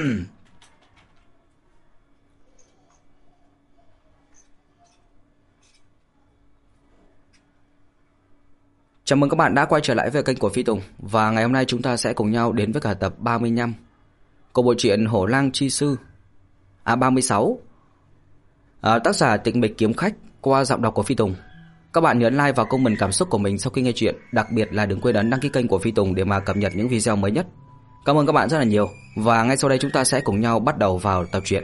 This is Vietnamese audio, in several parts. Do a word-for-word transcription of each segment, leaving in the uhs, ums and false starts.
Chào mừng các bạn đã quay trở lại với kênh của Phi Tùng. Và ngày hôm nay chúng ta sẽ cùng nhau đến với cả tập ba mươi lăm của bộ truyện Hổ Lang Chi Sư. À ba mươi sáu. À, tác giả Tịch Mịch Kiếm Khách qua giọng đọc của Phi Tùng. Các bạn nhớ like và comment cảm xúc của mình sau khi nghe chuyện. Đặc biệt là đừng quên ấn đăng ký kênh của Phi Tùng để mà cập nhật những video mới nhất. Cảm ơn các bạn rất là nhiều. Và ngay sau đây chúng ta sẽ cùng nhau bắt đầu vào tập truyện.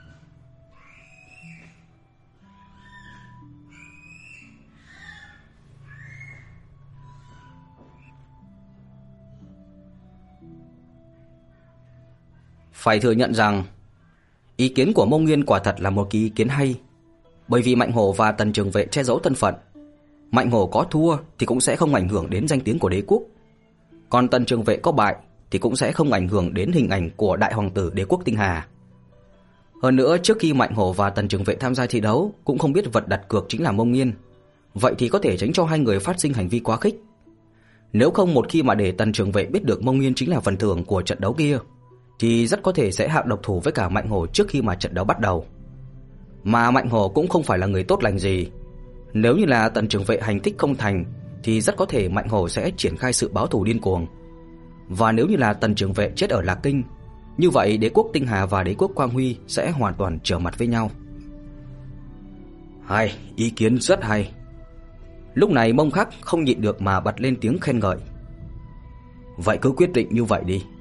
Phải thừa nhận rằng ý kiến của Mông Nguyên quả thật là một ý kiến hay. Bởi vì Mạnh Hổ và Tần Trường Vệ che giấu thân phận, Mạnh Hổ có thua thì cũng sẽ không ảnh hưởng đến danh tiếng của đế quốc, còn Tần Trường Vệ có bại thì cũng sẽ không ảnh hưởng đến hình ảnh của đại hoàng tử đế quốc Tinh Hà. Hơn nữa, trước khi Mạnh Hổ và Tần Trường Vệ tham gia thi đấu cũng không biết vật đặt cược chính là Mông Nguyên, vậy thì có thể tránh cho hai người phát sinh hành vi quá khích. Nếu không, một khi mà để Tần Trường Vệ biết được Mông Nguyên chính là phần thưởng của trận đấu kia thì rất có thể sẽ hạ độc thủ với cả Mạnh Hổ trước khi mà trận đấu bắt đầu. Mà Mạnh Hổ cũng không phải là người tốt lành gì. Nếu như là Tần Trường Vệ hành thích không thành thì rất có thể Mạnh Hổ sẽ triển khai sự báo thù điên cuồng. Và nếu như là Tần Trường Vệ chết ở Lạc Kinh, như vậy đế quốc Tinh Hà và đế quốc Quang Huy sẽ hoàn toàn trở mặt với nhau. Hay, ý kiến rất hay. Lúc này Mông Khắc không nhịn được mà bật lên tiếng khen ngợi. Vậy cứ quyết định như vậy đi.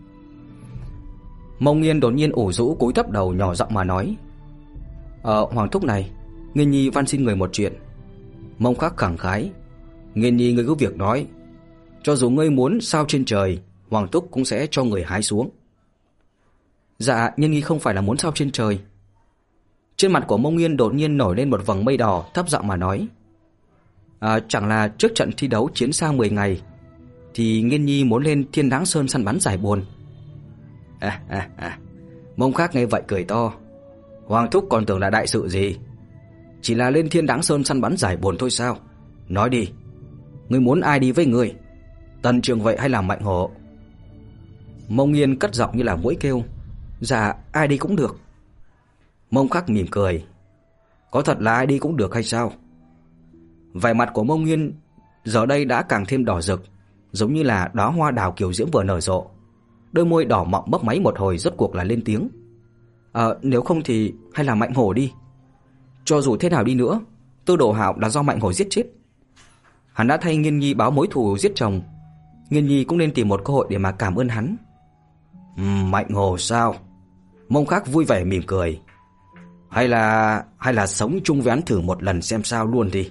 Mông Nghiên đột nhiên ủ rũ cúi thấp đầu nhỏ giọng mà nói. Ờ, Hoàng thúc này, Nghiên Nhi van xin người một chuyện. Mông Khắc khẳng khái. Nghiên Nhi, ngươi cứ việc nói. Cho dù ngươi muốn sao trên trời, Hoàng thúc cũng sẽ cho người hái xuống. Dạ, Nghiên Nhi không phải là muốn sao trên trời. Trên mặt của Mông Nghiên đột nhiên nổi lên một vầng mây đỏ, thấp giọng mà nói. À, chẳng là trước trận thi đấu chiến xa mười ngày thì Nghiên Nhi muốn lên Thiên Đáng Sơn săn bắn giải buồn. À, à, à. Mông Khắc nghe vậy cười to. Hoàng thúc còn tưởng là đại sự gì? Chỉ là lên Thiên Đáng Sơn săn bắn giải buồn thôi sao? Nói đi, ngươi muốn ai đi với ngươi? Tần Trường Vệ hay là Mạnh Hổ? Mông Nghiên cất giọng như là muỗi kêu. Dạ, ai đi cũng được. Mông Khắc mỉm cười. Có thật là ai đi cũng được hay sao? Vẻ mặt của Mông Nghiên giờ đây đã càng thêm đỏ rực, giống như là đóa hoa đào kiều diễm vừa nở rộ. Đôi môi đỏ mọng mấp máy một hồi, rốt cuộc là lên tiếng. Ờ, nếu không thì hay là Mạnh Hổ đi. Cho dù thế nào đi nữa, Tư Đồ Hạo là do Mạnh Hổ giết chết. Hắn đã thay Nghiên Nhi báo mối thù giết chồng. Nghiên Nhi cũng nên tìm một cơ hội để mà cảm ơn hắn. uhm, Mạnh Hổ sao? Mông Khắc vui vẻ mỉm cười. Hay là hay là sống chung với hắn thử một lần xem sao luôn đi.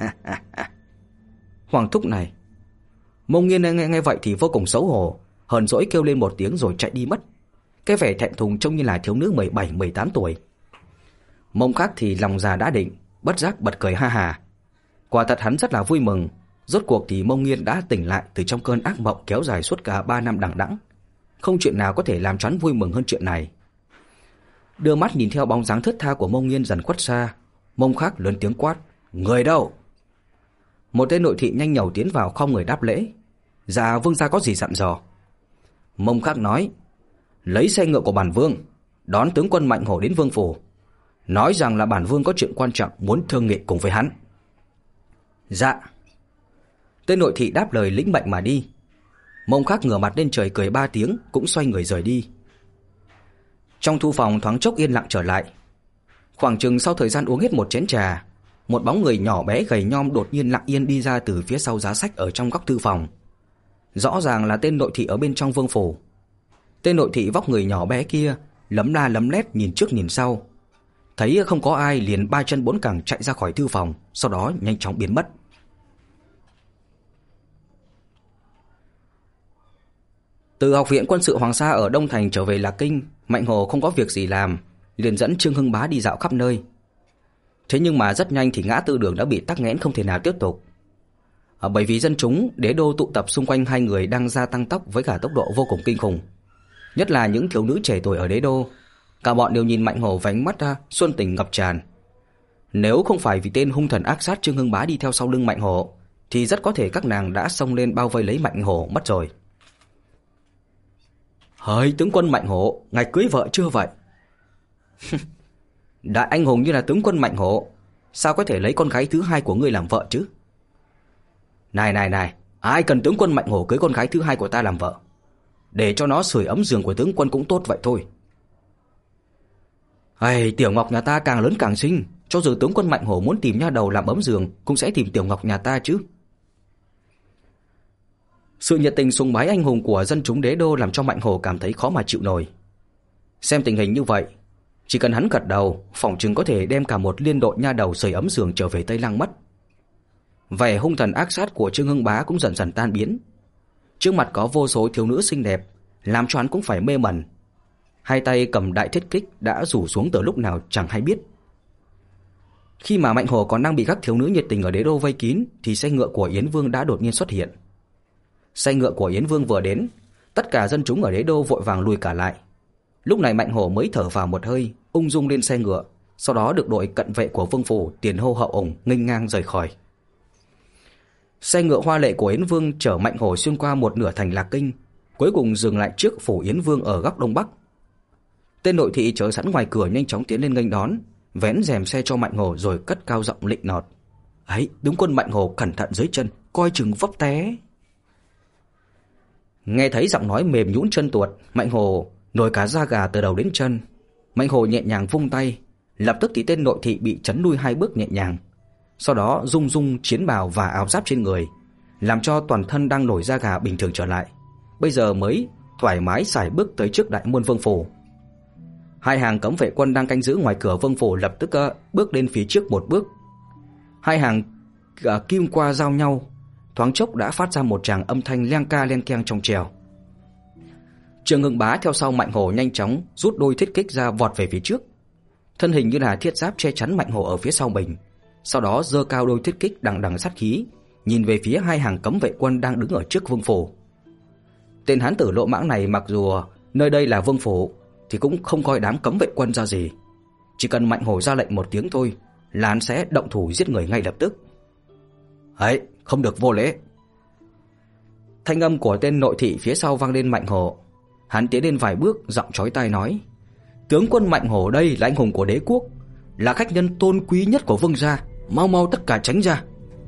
Hoàng thúc này. Mông Nghiên nghe, nghe vậy thì vô cùng xấu hổ, hờn dỗi kêu lên một tiếng rồi chạy đi mất. Cái vẻ thẹn thùng trông như là thiếu nữ mười bảy mười tám tuổi. Mông Khắc thì lòng già đã định, bất giác bật cười ha hà. Quả thật hắn rất là vui mừng. Rốt cuộc thì Mông Nghiên đã tỉnh lại từ trong cơn ác mộng kéo dài suốt cả ba năm đằng đẵng. Không chuyện nào có thể làm cho hắn vui mừng hơn chuyện này. Đưa mắt nhìn theo bóng dáng thướt tha của Mông Nghiên dần khuất xa, Mông Khắc lớn tiếng quát. Người đâu? Một tên nội thị nhanh nhẩu tiến vào khom người đáp lễ. Dạ vương gia có gì dặn dò? Mông Khắc nói. Lấy xe ngựa của bản vương, đón tướng quân Mạnh Hổ đến vương phủ, nói rằng là bản vương có chuyện quan trọng muốn thương nghị cùng với hắn. Dạ. Tên nội thị đáp lời lĩnh mệnh mà đi. Mông Khắc ngửa mặt lên trời cười ba tiếng, cũng xoay người rời đi. Trong thư phòng thoáng chốc yên lặng trở lại. Khoảng chừng sau thời gian uống hết một chén trà, một bóng người nhỏ bé gầy nhom đột nhiên lặng yên đi ra từ phía sau giá sách ở trong góc thư phòng. Rõ ràng là tên nội thị ở bên trong vương phủ. Tên nội thị vóc người nhỏ bé kia lấm la lấm lét nhìn trước nhìn sau, thấy không có ai liền ba chân bốn cẳng chạy ra khỏi thư phòng, sau đó nhanh chóng biến mất. Từ học viện quân sự Hoàng Sa ở Đông Thành trở về Lạc Kinh, Mạnh Hổ không có việc gì làm, liền dẫn Trương Hưng Bá đi dạo khắp nơi. Thế nhưng mà rất nhanh thì ngã tư đường đã bị tắc nghẽn không thể nào tiếp tục. À, bởi vì dân chúng đế đô tụ tập xung quanh hai người đang gia tăng tốc với cả tốc độ vô cùng kinh khủng. Nhất là những thiếu nữ trẻ tuổi ở đế đô, cả bọn đều nhìn Mạnh Hổ với ánh mắt ra xuân tình ngập tràn. Nếu không phải vì tên hung thần ác sát Trương Hưng Bá đi theo sau lưng Mạnh Hổ, thì rất có thể các nàng đã xông lên bao vây lấy Mạnh Hổ mất rồi. Hỡi tướng quân Mạnh Hổ, ngài cưới vợ chưa vậy? Đại anh hùng như là tướng quân Mạnh Hổ, sao có thể lấy con gái thứ hai của ngươi làm vợ chứ? Này này này, ai cần tướng quân Mạnh Hổ cưới con gái thứ hai của ta làm vợ? Để cho nó sưởi ấm giường của tướng quân cũng tốt vậy thôi. Ây, Tiểu Ngọc nhà ta càng lớn càng xinh, cho dù tướng quân Mạnh Hổ muốn tìm nha đầu làm ấm giường cũng sẽ tìm Tiểu Ngọc nhà ta chứ. Sự nhiệt tình sùng bái anh hùng của dân chúng đế đô làm cho Mạnh Hổ cảm thấy khó mà chịu nổi. Xem tình hình như vậy, chỉ cần hắn gật đầu, phỏng chừng có thể đem cả một liên đội nha đầu sưởi ấm giường trở về Tây Lăng mất. Vẻ hung thần ác sát của Trương Hưng Bá cũng dần dần tan biến. Trước mặt có vô số thiếu nữ xinh đẹp, làm cho hắn cũng phải mê mẩn. Hai tay cầm đại thiết kích đã rủ xuống từ lúc nào chẳng hay biết. Khi mà Mạnh Hổ còn đang bị các thiếu nữ nhiệt tình ở đế đô vây kín, thì xe ngựa của Yến Vương đã đột nhiên xuất hiện. Xe ngựa của Yến Vương vừa đến, tất cả dân chúng ở đế đô vội vàng lùi cả lại. Lúc này Mạnh Hổ mới thở vào một hơi, ung dung lên xe ngựa, sau đó được đội cận vệ của Vương phủ tiền hô hậu ủng nghênh ngang rời khỏi. Xe ngựa hoa lệ của Yến Vương chở Mạnh Hổ xuyên qua một nửa thành Lạc Kinh, cuối cùng dừng lại trước phủ Yến Vương ở góc đông bắc. Tên nội thị chờ sẵn ngoài cửa nhanh chóng tiến lên nghênh đón, vén rèm xe cho Mạnh Hổ rồi cất cao giọng lịnh nọt: "Ấy, tướng quân Mạnh Hổ cẩn thận dưới chân, coi chừng vấp té." Nghe thấy giọng nói mềm nhũn chân tuột, Mạnh Hổ nổi cả da gà từ đầu đến chân. Mạnh Hổ nhẹ nhàng vung tay, lập tức thì tên nội thị bị chấn lui hai bước nhẹ nhàng. Sau đó rung rung chiến bào và áo giáp trên người, làm cho toàn thân đang nổi da gà bình thường trở lại. Bây giờ mới thoải mái sải bước tới trước đại môn Vương phủ. Hai hàng cấm vệ quân đang canh giữ ngoài cửa Vương phủ lập tức uh, bước lên phía trước một bước. Hai hàng uh, kim qua giao nhau, thoáng chốc đã phát ra một tràng âm thanh leng ca len keng trong trèo. Trương Hưng Bá theo sau Mạnh Hổ nhanh chóng rút đôi thiết kích ra vọt về phía trước, thân hình như là thiết giáp che chắn Mạnh Hổ ở phía sau mình. Sau đó giơ cao đôi thiết kích đằng đằng sát khí, nhìn về phía hai hàng cấm vệ quân đang đứng ở trước Vương phủ. Tên hán tử lỗ mãng này mặc dù nơi đây là Vương phủ thì cũng không coi đám cấm vệ quân ra gì, chỉ cần Mạnh Hổ ra lệnh một tiếng thôi là hắn sẽ động thủ giết người ngay lập tức. "Ấy, không được vô lễ!" Thanh âm của tên nội thị phía sau vang lên Mạnh Hổ. Hắn tiến lên vài bước, giọng chói tai nói: "Tướng quân Mạnh Hổ đây là anh hùng của đế quốc, là khách nhân tôn quý nhất của Vương gia, mau mau tất cả tránh ra."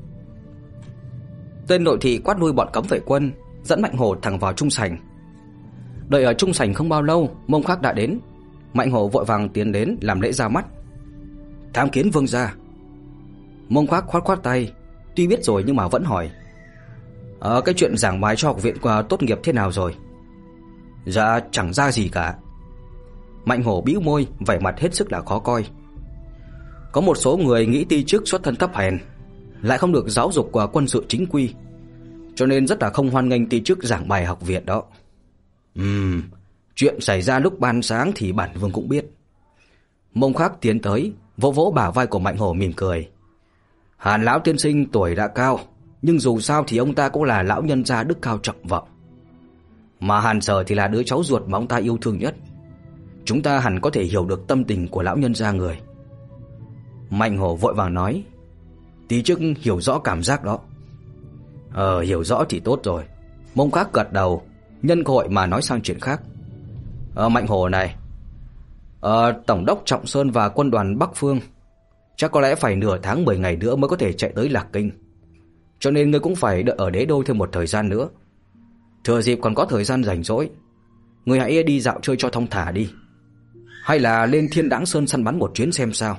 Tên nội thị quát lui bọn cấm vệ quân, dẫn Mạnh Hổ thẳng vào trung sảnh. Đợi ở trung sảnh không bao lâu, Mông Khắc đã đến. Mạnh Hổ vội vàng tiến đến làm lễ ra mắt: "Tham kiến Vương gia." Mông Khắc khoát khoát tay, tuy biết rồi nhưng mà vẫn hỏi: "Ờ, cái chuyện giảng bài cho học viện qua tốt nghiệp thế nào rồi?" "Dạ chẳng ra gì cả." Mạnh Hổ bĩu môi, vẻ mặt hết sức là khó coi. "Có một số người nghĩ ti chức xuất thân thấp hèn, lại không được giáo dục qua quân sự chính quy, cho nên rất là không hoan nghênh ti chức giảng bài học viện đó." Ừm, chuyện xảy ra lúc ban sáng thì bản vương cũng biết." Mông Khắc tiến tới, vỗ vỗ bả vai của Mạnh Hổ mỉm cười: "Hàn lão tiên sinh tuổi đã cao, nhưng dù sao thì ông ta cũng là lão nhân gia đức cao trọng vọng. Mà Hàn Sở thì là đứa cháu ruột mà ông ta yêu thương nhất. Chúng ta hẳn có thể hiểu được tâm tình của lão nhân gia người." Mạnh Hổ vội vàng nói: "Tí chức hiểu rõ cảm giác đó." Ờ, hiểu rõ thì tốt rồi." Mông Khắc gật đầu, nhân cơ hội mà nói sang chuyện khác: ờ, "Mạnh Hổ này, ờ, Tổng đốc Trọng Sơn và quân đoàn Bắc Phương chắc có lẽ phải nửa tháng mười ngày nữa mới có thể chạy tới Lạc Kinh, cho nên ngươi cũng phải đợi ở đế đô thêm một thời gian nữa. Thừa dịp còn có thời gian rảnh rỗi, ngươi hãy đi dạo chơi cho thong thả đi, hay là lên Thiên Đãng Sơn săn bắn một chuyến xem sao."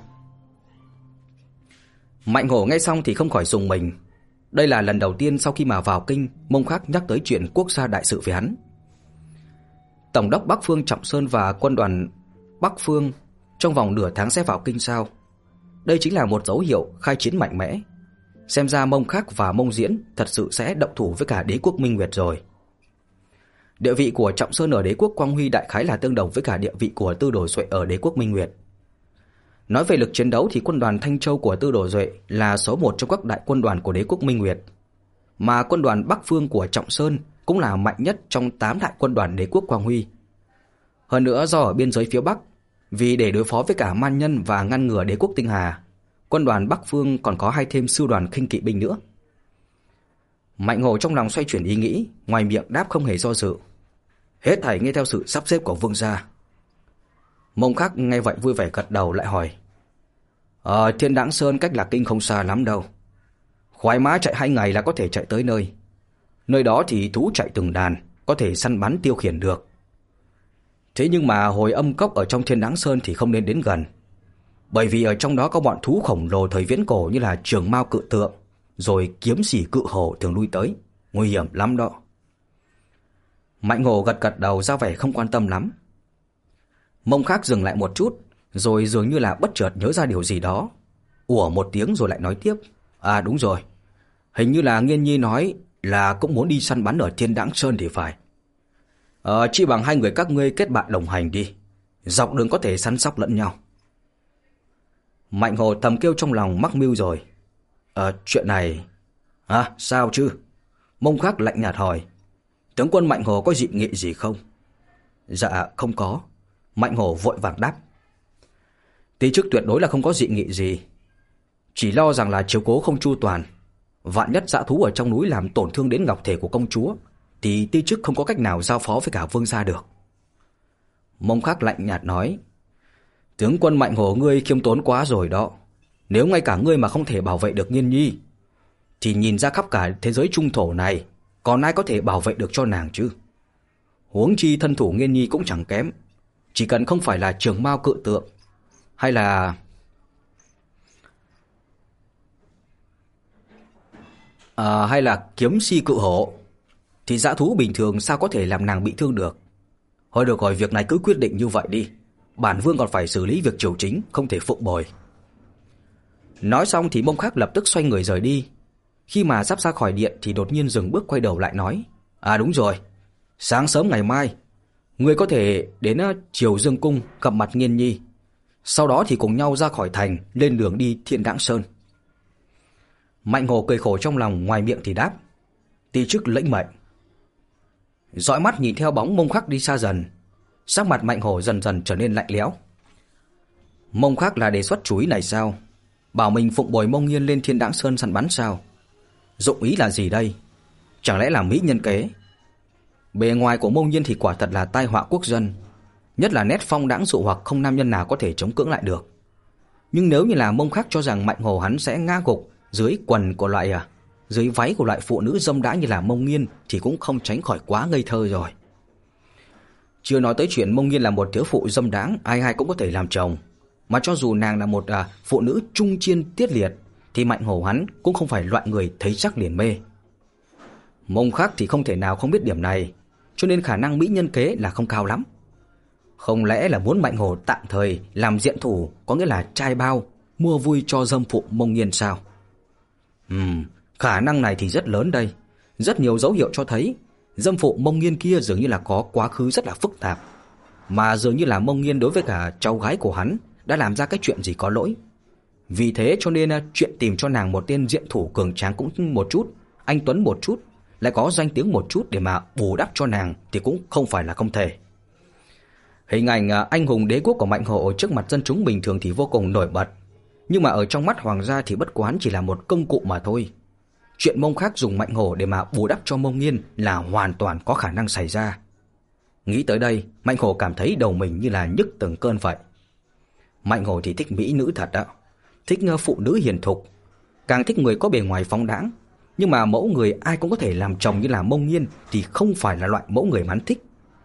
Mạnh Hổ nghe xong thì không khỏi rùng mình. Đây là lần đầu tiên sau khi mà vào kinh, Mông Khắc nhắc tới chuyện quốc gia đại sự với hắn. Tổng đốc Bắc Phương Trọng Sơn và quân đoàn Bắc Phương trong vòng nửa tháng sẽ vào kinh sao? Đây chính là một dấu hiệu khai chiến mạnh mẽ. Xem ra Mông Khắc và Mông Diễn thật sự sẽ động thủ với cả đế quốc Minh Nguyệt rồi. Địa vị của Trọng Sơn ở đế quốc Quang Huy đại khái là tương đồng với cả địa vị của Tư Đồ Duệ ở đế quốc Minh Nguyệt. Nói về lực chiến đấu thì quân đoàn Thanh Châu của Tư Đồ Duệ là số một trong các đại quân đoàn của đế quốc Minh Nguyệt, mà quân đoàn Bắc Phương của Trọng Sơn cũng là mạnh nhất trong tám đại quân đoàn đế quốc Quang Huy. Hơn nữa do ở biên giới phía Bắc, vì để đối phó với cả man nhân và ngăn ngừa đế quốc Tinh Hà, quân đoàn Bắc Phương còn có hai thêm sư đoàn khinh kỵ binh nữa. Mạnh Hổ trong lòng xoay chuyển ý nghĩ, ngoài miệng đáp không hề do dự: Hết thảy nghe theo sự sắp xếp của vương gia. Mông Khắc nghe vậy vui vẻ gật đầu lại hỏi. Ờ, Thiên Đãng Sơn cách Lạc Kinh không xa lắm đâu. Khoái mã chạy hai ngày là có thể chạy tới nơi. Nơi đó thì thú chạy từng đàn, có thể săn bắn tiêu khiển được. Thế nhưng mà hồi âm cốc ở trong Thiên Đãng Sơn thì không nên đến gần. Bởi vì ở trong đó có bọn thú khổng lồ thời viễn cổ như là trường mao cự tượng, rồi kiếm sỉ cự hổ thường lui tới. Nguy hiểm lắm đó. Mạnh Hổ gật gật đầu ra vẻ không quan tâm lắm. Mông Khắc dừng lại một chút, rồi dường như là bất chợt nhớ ra điều gì đó. Ủa một tiếng rồi lại nói tiếp. À đúng rồi, hình như là Nghiên Nhi nói là cũng muốn đi săn bắn ở Thiên Đãng Sơn thì phải. Ờ, chi bằng hai người các ngươi kết bạn đồng hành đi. Dọc đường có thể săn sóc lẫn nhau. Mạnh Hồ thầm kêu trong lòng mắc mưu rồi. Ờ, chuyện này... À, sao chứ? Mông Khắc lạnh nhạt hỏi. Tướng quân Mạnh Hồ có dị nghị gì không? Dạ, không có. Mạnh Hổ vội vàng đáp. Tí chức tuyệt đối là không có dị nghị gì. Chỉ lo rằng là chiếu cố không chu toàn. Vạn nhất dã thú ở trong núi làm tổn thương đến ngọc thể của công chúa, thì ti chức không có cách nào giao phó với cả vương gia được. Mông Khắc lạnh nhạt nói. Tướng quân Mạnh Hổ ngươi khiêm tốn quá rồi đó. Nếu ngay cả ngươi mà không thể bảo vệ được Nghiên Nhi, thì nhìn ra khắp cả thế giới trung thổ này, còn ai có thể bảo vệ được cho nàng chứ? Huống chi thân thủ Nghiên Nhi cũng chẳng kém. Chỉ cần không phải là trường mao cự tượng, hay là... À, hay là kiếm si cự hổ, thì dã thú bình thường sao có thể làm nàng bị thương được. Thôi được rồi, việc này cứ quyết định như vậy đi. Bản vương còn phải xử lý việc triều chính, không thể phụng bồi. Nói xong thì Mông Khắc lập tức xoay người rời đi. Khi mà sắp ra khỏi điện thì đột nhiên dừng bước quay đầu lại nói. À đúng rồi, sáng sớm ngày mai ngươi có thể đến Triều Dương Cung gặp mặt Nghiên Nhi. Sau đó thì cùng nhau ra khỏi thành, lên đường đi Thiên Đãng Sơn. Mạnh Hồ cười khổ trong lòng, ngoài miệng thì đáp. Ti chức lĩnh mệnh. Dõi mắt nhìn theo bóng Mông Khắc đi xa dần, sắc mặt Mạnh Hồ dần dần trở nên lạnh lẽo. Mông Khắc là đề xuất chú ý này sao? Bảo mình phụng bồi Mông Nghiên lên Thiên Đãng Sơn săn bắn sao? Dụng ý là gì đây? Chẳng lẽ là mỹ nhân kế? Bề ngoài của Mông Nghiên thì quả thật là tai họa quốc dân, nhất là nét phong đãng dụ hoặc không nam nhân nào có thể chống cưỡng lại được. Nhưng nếu như là Mông Khắc cho rằng Mạnh Hồ hắn sẽ ngã gục dưới quần của loại à, dưới váy của loại phụ nữ dâm đã như là Mông Nghiên thì cũng không tránh khỏi quá ngây thơ rồi. Chưa nói tới chuyện Mông Nghiên là một thiếu phụ dâm đãng, ai ai cũng có thể làm chồng, mà cho dù nàng là một à, phụ nữ trung chiên tiết liệt thì Mạnh Hồ hắn cũng không phải loại người thấy chắc liền mê. Mông Khắc thì không thể nào không biết điểm này, cho nên khả năng mỹ nhân kế là không cao lắm. Không lẽ là muốn Mạnh Hồ tạm thời làm diện thủ, có nghĩa là trai bao, mua vui cho dâm phụ Mông Nghiên sao? Ừm, khả năng này thì rất lớn đây. Rất nhiều dấu hiệu cho thấy dâm phụ Mông Nghiên kia dường như là có quá khứ rất là phức tạp, mà dường như là Mông Nghiên đối với cả cháu gái của hắn đã làm ra cái chuyện gì có lỗi. Vì thế cho nên chuyện tìm cho nàng một tên diện thủ cường tráng cũng một chút, anh tuấn một chút, lại có danh tiếng một chút để mà bù đắp cho nàng thì cũng không phải là không thể. Hình ảnh anh hùng đế quốc của Mạnh Hồ trước mặt dân chúng bình thường thì vô cùng nổi bật, nhưng mà ở trong mắt hoàng gia thì bất quán chỉ là một công cụ mà thôi. Chuyện Mông Khắc dùng Mạnh Hồ để mà bù đắp cho Mông Nghiên là hoàn toàn có khả năng xảy ra. Nghĩ tới đây, Mạnh Hồ cảm thấy đầu mình như là nhức từng cơn vậy. Mạnh Hồ thì thích mỹ nữ thật đó, thích phụ nữ hiền thục, càng thích người có bề ngoài phóng đãng. Nhưng mà mẫu người ai cũng có thể làm chồng như là Mông Nghiên thì không phải là loại mẫu người mà hắn thích.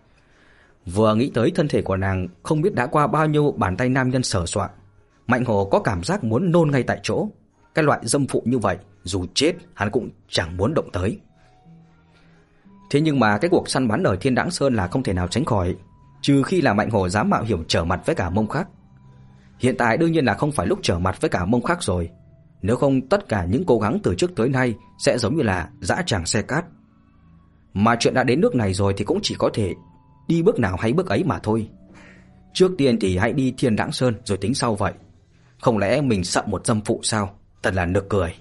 Vừa nghĩ tới thân thể của nàng không biết đã qua bao nhiêu bàn tay nam nhân sờ soạng, Mạnh Hồ có cảm giác muốn nôn ngay tại chỗ. Cái loại dâm phụ như vậy, dù chết hắn cũng chẳng muốn động tới. Thế nhưng mà cái cuộc săn bắn ở Thiên Đãng Sơn là không thể nào tránh khỏi, trừ khi là Mạnh Hồ dám mạo hiểm trở mặt với cả Mông Khắc. Hiện tại đương nhiên là không phải lúc trở mặt với cả Mông Khắc rồi. Nếu không tất cả những cố gắng từ trước tới nay sẽ giống như là dã tràng xe cát. Mà chuyện đã đến nước này rồi thì cũng chỉ có thể đi bước nào hay bước ấy mà thôi. Trước tiên thì hãy đi Thiên Đãng Sơn rồi tính sau vậy. Không lẽ mình sợ một dâm phụ sao? Thật là nực cười.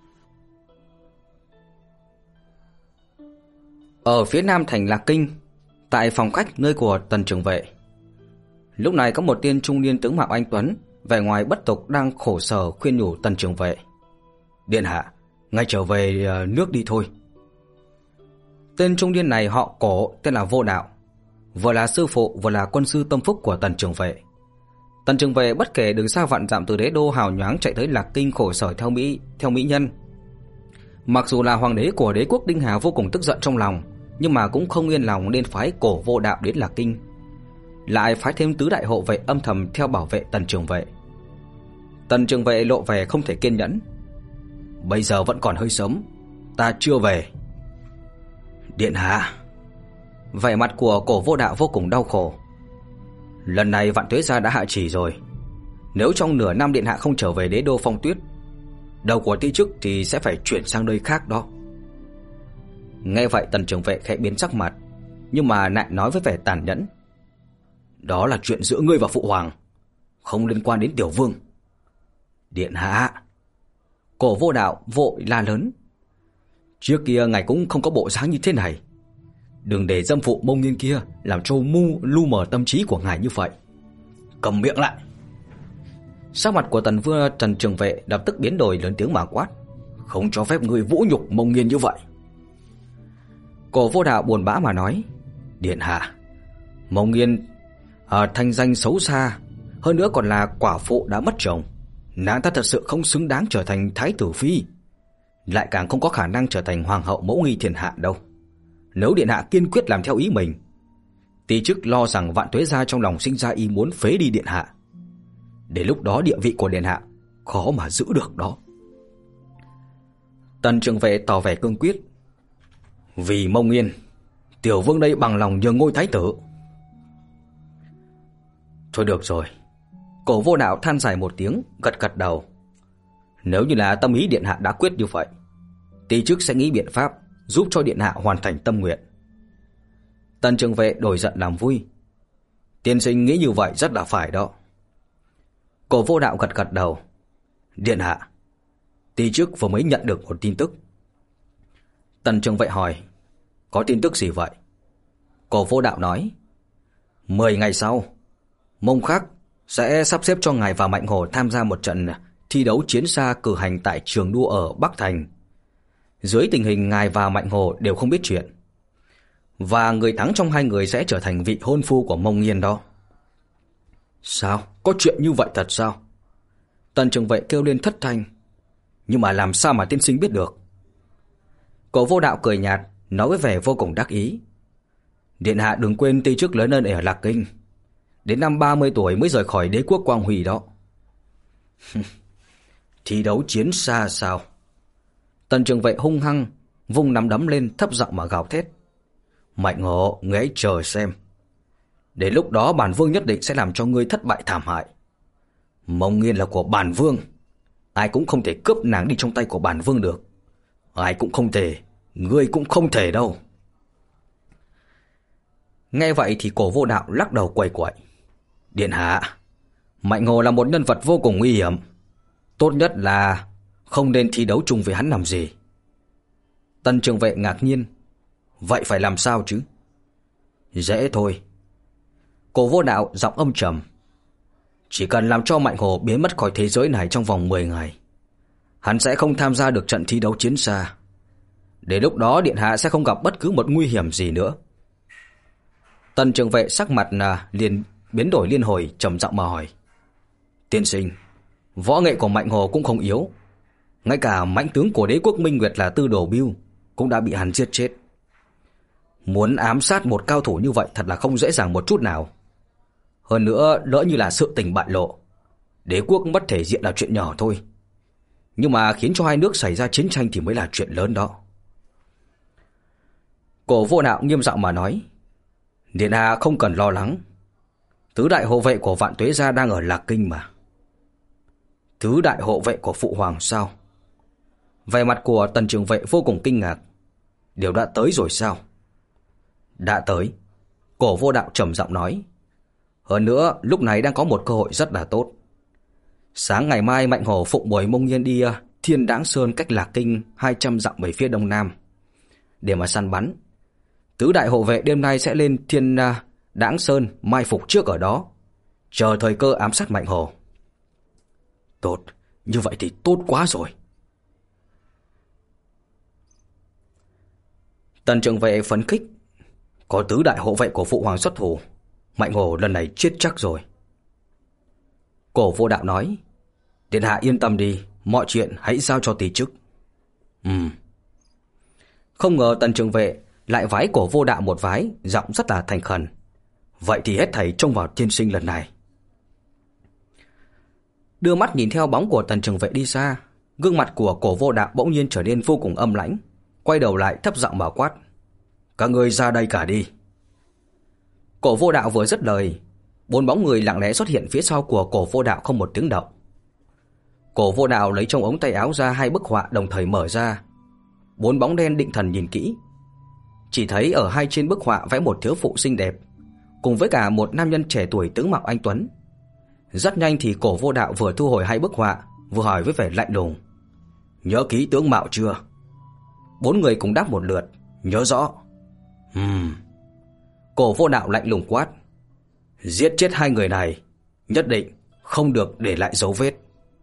Ở phía nam thành Lạc Kinh, tại phòng khách nơi của Tần Trường Vệ, lúc này có một tên trung niên tướng mạo anh tuấn, vẻ ngoài bất tục đang khổ sở khuyên nhủ Tần Trường Vệ. Điện hạ, ngay trở về nước đi thôi. Tên trung niên này họ Cổ, tên là Vô Đạo. vừa là sư phụ vừa là quân sư tâm phúc của Tần Trường Vệ. Tần Trường Vệ bất kể đường xa vạn dặm từ đế đô hào nhoáng chạy tới Lạc Kinh khổ sở theo mỹ theo mỹ nhân. Mặc dù là hoàng đế của đế quốc Đinh Hà vô cùng tức giận trong lòng, nhưng mà cũng không yên lòng nên phái Cổ Vô Đạo đến Lạc Kinh, lại phái thêm tứ đại hộ vệ âm thầm theo bảo vệ Tần Trường Vệ. Tần Trường Vệ lộ vẻ không thể kiên nhẫn. Bây giờ vẫn còn hơi sớm, ta chưa về. Điện hạ. Vẻ mặt của Cổ Vô Đạo vô cùng đau khổ. Lần này Vạn Tuế gia đã hạ chỉ rồi, nếu trong nửa năm điện hạ không trở về đế đô Phong Tuyết, đầu của ti chức thì sẽ phải chuyển sang nơi khác đó. Nghe vậy Tần Trường Vệ khẽ biến sắc mặt, nhưng mà lại nói với vẻ tàn nhẫn. Đó là chuyện giữa ngươi và phụ hoàng, không liên quan đến tiểu vương. Điện hạ. Cổ Vô Đạo vội la lớn. Trước kia ngài cũng không có bộ dáng như thế này, đừng để dâm phụ Mông Nghiên kia làm trâu mu lu mờ tâm trí của ngài như vậy. Cầm miệng lại. Sắc mặt của Tần Vương Tần Trường Vệ lập tức biến đổi, lớn tiếng mà quát. Không cho phép ngươi vũ nhục Mông Nghiên như vậy. Cổ Vô Đạo buồn bã mà nói. Điện hạ, Mông Nghiên à, thanh danh xấu xa, hơn nữa còn là quả phụ đã mất chồng, nàng ta thật sự không xứng đáng trở thành thái tử phi, lại càng không có khả năng trở thành hoàng hậu mẫu nghi thiên hạ đâu. Nếu điện hạ kiên quyết làm theo ý mình, ti chức lo rằng Vạn Tuế gia trong lòng sinh ra ý muốn phế đi điện hạ. Đến lúc đó địa vị của điện hạ khó mà giữ được đó. Tần Trường Vệ tỏ vẻ cương quyết. Vì Mông Nghiên, tiểu vương đây bằng lòng nhường ngôi thái tử. Thôi được rồi. Cổ Vô Đạo than dài một tiếng, gật gật đầu. Nếu như là tâm ý điện hạ đã quyết như vậy, ti chức sẽ nghĩ biện pháp giúp cho điện hạ hoàn thành tâm nguyện. Tần Trường Vệ đổi giận làm vui. Tiên sinh nghĩ như vậy rất là phải đó. Cổ Vô Đạo gật gật đầu. Điện hạ, ti chức vừa mới nhận được một tin tức. Tần Trường Vệ hỏi. Có tin tức gì vậy? Cổ Vô Đạo nói. Mười ngày sau, Mông Khắc sẽ sắp xếp cho ngài và Mạnh Hổ tham gia một trận thi đấu chiến xa cử hành tại trường đua ở Bắc Thành. Dưới tình hình ngài và Mạnh Hổ đều không biết chuyện, và người thắng trong hai người sẽ trở thành vị hôn phu của Mông Nghiên đó. Sao? Có chuyện như vậy thật sao? Tần Trường Vệ kêu lên thất thanh. Nhưng mà làm sao mà tiên sinh biết được? Cổ Vô Đạo cười nhạt, nói với vẻ vô cùng đắc ý. Điện hạ đừng quên ti chức lớn lên ở Lạc Kinh, đến năm ba mươi tuổi mới rời khỏi đế quốc Quang Huy đó. Thi đấu chiến xa sao? Tần Trường Vệ hung hăng vung nắm đấm lên, thấp giọng mà gào thét. Mạnh Hổ, ngươi hãy chờ xem. Đến lúc đó bản vương nhất định sẽ làm cho ngươi thất bại thảm hại. Mông Nghiên là của bản vương, ai cũng không thể cướp nàng đi trong tay của bản vương được. Ai cũng không thể, ngươi cũng không thể đâu. Nghe vậy thì Cổ Vô Đạo lắc đầu quẩy quẩy. Điện hạ, Mạnh Hổ là một nhân vật vô cùng nguy hiểm, tốt nhất là không nên thi đấu chung với hắn làm gì. Tần Trường Vệ ngạc nhiên. Vậy phải làm sao chứ? Dễ thôi. Cổ Vô Đạo giọng âm trầm. Chỉ cần làm cho Mạnh Hổ biến mất khỏi thế giới này trong vòng mười ngày, hắn sẽ không tham gia được trận thi đấu chiến xa. Đến lúc đó điện hạ sẽ không gặp bất cứ một nguy hiểm gì nữa. Tần Trường Vệ sắc mặt là liền biến đổi liên hồi, trầm giọng mà hỏi. Tiên sinh, võ nghệ của Mạnh Hổ cũng không yếu, ngay cả mãnh tướng của đế quốc Minh Nguyệt là Tư Đồ Bưu cũng đã bị hắn giết chết. Muốn ám sát một cao thủ như vậy thật là không dễ dàng một chút nào. Hơn nữa, lỡ như là sự tình bại lộ, đế quốc mất thể diện là chuyện nhỏ thôi, nhưng mà khiến cho hai nước xảy ra chiến tranh thì mới là chuyện lớn đó. Cổ Vô Đạo nghiêm giọng mà nói. Điện hạ không cần lo lắng, tứ đại hộ vệ của Vạn Tuế gia đang ở Lạc Kinh mà. Tứ đại hộ vệ của phụ hoàng sao? Vẻ mặt của Tần Trường Vệ vô cùng kinh ngạc. Đều đã tới rồi sao? Đã tới. Cổ Vô Đạo trầm giọng nói. Hơn nữa lúc này đang có một cơ hội rất là tốt. Sáng ngày mai Mạnh Hổ phụng bồi Mông Nghiên đi Thiên Đáng Sơn cách Lạc Kinh hai trăm dặm về phía đông nam để mà săn bắn. Tứ đại hộ vệ đêm nay sẽ lên Thiên Đáng Sơn mai phục trước ở đó, chờ thời cơ ám sát Mạnh Hổ. Tốt, như vậy thì tốt quá rồi. Tần Trường Vệ phấn khích. Có tứ đại hộ vệ của phụ hoàng xuất thủ, Mạnh Hổ lần này chết chắc rồi. Cổ Vô Đạo nói, điện hạ yên tâm đi, mọi chuyện hãy giao cho tỷ chức. Ừm. Không ngờ Tần Trường Vệ lại vái Cổ Vô Đạo một vái, giọng rất là thành khẩn. Vậy thì hết thảy trông vào tiên sinh lần này. Đưa mắt nhìn theo bóng của Tần Trường Vệ đi xa, gương mặt của Cổ Vô Đạo bỗng nhiên trở nên vô cùng âm lãnh, quay đầu lại thấp giọng bảo quát, các ngươi ra đây cả đi. Cổ Vô Đạo vừa dứt lời, bốn bóng người lặng lẽ xuất hiện phía sau của Cổ Vô Đạo không một tiếng động. Cổ Vô Đạo lấy trong ống tay áo ra hai bức họa đồng thời mở ra. Bốn bóng đen định thần nhìn kỹ, chỉ thấy ở hai trên bức họa vẽ một thiếu phụ xinh đẹp cùng với cả một nam nhân trẻ tuổi tướng mạo anh tuấn. Rất nhanh thì Cổ Vô Đạo vừa thu hồi hai bức họa, vừa hỏi với vẻ lạnh lùng, nhớ kỹ tướng mạo chưa? Bốn người cùng đáp một lượt, nhớ rõ. Ừm. Cổ Vô Đạo lạnh lùng quát, giết chết hai người này, nhất định không được để lại dấu vết.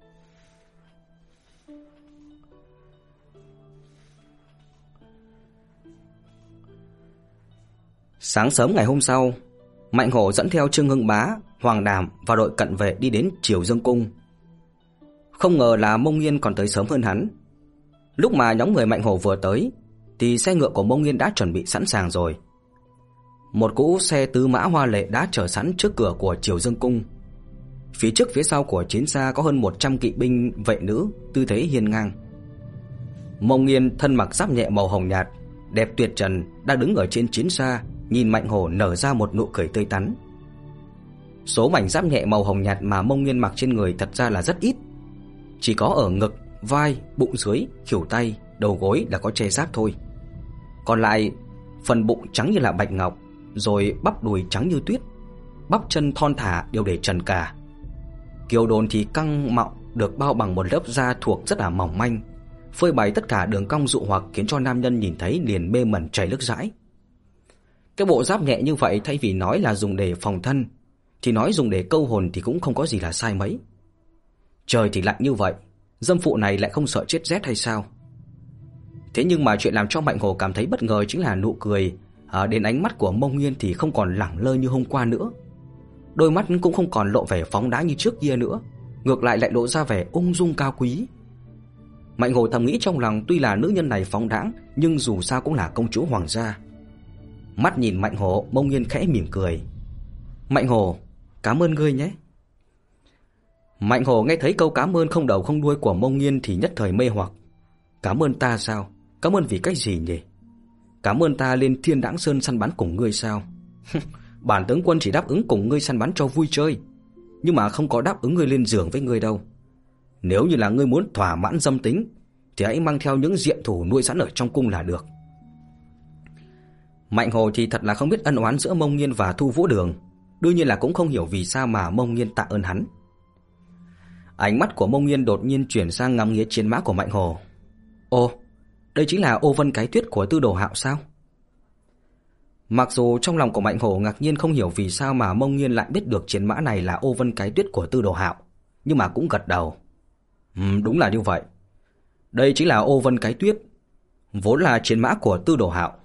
Sáng sớm ngày hôm sau, Mạnh Hổ dẫn theo Trương Hưng Bá, Hoàng Đàm và đội cận vệ đi đến Triều Dương Cung. Không ngờ là Mông Nghiên còn tới sớm hơn hắn. Lúc mà nhóm người Mạnh Hổ vừa tới thì xe ngựa của Mông Nghiên đã chuẩn bị sẵn sàng rồi. Một cỗ xe tứ mã hoa lệ đã chờ sẵn trước cửa của Triều Dương Cung. Phía trước phía sau của chiến xa có hơn một trăm kỵ binh vệ nữ tư thế hiên ngang. Mông Nghiên thân mặc giáp nhẹ màu hồng nhạt, đẹp tuyệt trần, đang đứng ở trên chiến xa, nhìn Mạnh Hổ nở ra một nụ cười tươi tắn. Số mảnh giáp nhẹ màu hồng nhạt mà Mông Nghiên mặc trên người thật ra là rất ít, chỉ có ở ngực, vai, bụng dưới, khuỷu tay, đầu gối là có che giáp thôi. Còn lại, phần bụng trắng như là bạch ngọc, rồi bắp đùi trắng như tuyết, bắp chân thon thả đều để trần cả. Kiều đồn thì căng mọng, được bao bằng một lớp da thuộc rất là mỏng manh, phơi bày tất cả đường cong dụ hoặc, khiến cho nam nhân nhìn thấy liền mê mẩn chảy nước dãi. Cái bộ giáp nhẹ như vậy thay vì nói là dùng để phòng thân thì nói dùng để câu hồn thì cũng không có gì là sai mấy. Trời thì lạnh như vậy, dâm phụ này lại không sợ chết rét hay sao? Thế nhưng mà chuyện làm cho Mạnh Hổ cảm thấy bất ngờ chính là nụ cười à, đến ánh mắt của Mông Nghiên thì không còn lẳng lơ như hôm qua nữa. Đôi mắt cũng không còn lộ vẻ phóng đãng như trước kia nữa, ngược lại lại lộ ra vẻ ung dung cao quý. Mạnh Hổ thầm nghĩ trong lòng, tuy là nữ nhân này phóng đãng nhưng dù sao cũng là công chúa hoàng gia. Mắt nhìn Mạnh Hổ, Mông Nghiên khẽ mỉm cười. Mạnh Hổ, cảm ơn ngươi nhé. Mạnh Hổ nghe thấy câu cảm ơn không đầu không đuôi của Mông Nghiên thì nhất thời mê hoặc. Cảm ơn ta sao? Cảm ơn vì cái gì nhỉ? Cảm ơn ta lên Thiên Đãng Sơn săn bắn cùng ngươi sao? Bản tướng quân chỉ đáp ứng cùng ngươi săn bắn cho vui chơi, nhưng mà không có đáp ứng ngươi lên giường với ngươi đâu. Nếu như là ngươi muốn thỏa mãn dâm tính thì hãy mang theo những diện thủ nuôi sẵn ở trong cung là được. Mạnh Hổ thì thật là không biết ân oán giữa Mông Nghiên và Thu Vũ Đường, đương nhiên là cũng không hiểu vì sao mà Mông Nghiên tạ ơn hắn. Ánh mắt của Mông Nghiên đột nhiên chuyển sang ngắm nghía chiến mã của Mạnh Hổ. Ồ, đây chính là Ô Vân Cái Tuyết của Tư Đồ Hạo sao? Mặc dù trong lòng của Mạnh Hổ ngạc nhiên không hiểu vì sao mà Mông Nghiên lại biết được chiến mã này là Ô Vân Cái Tuyết của Tư Đồ Hạo, nhưng mà cũng gật đầu. Ừ, đúng là như vậy. Đây chính là Ô Vân Cái Tuyết, vốn là chiến mã của Tư Đồ Hạo.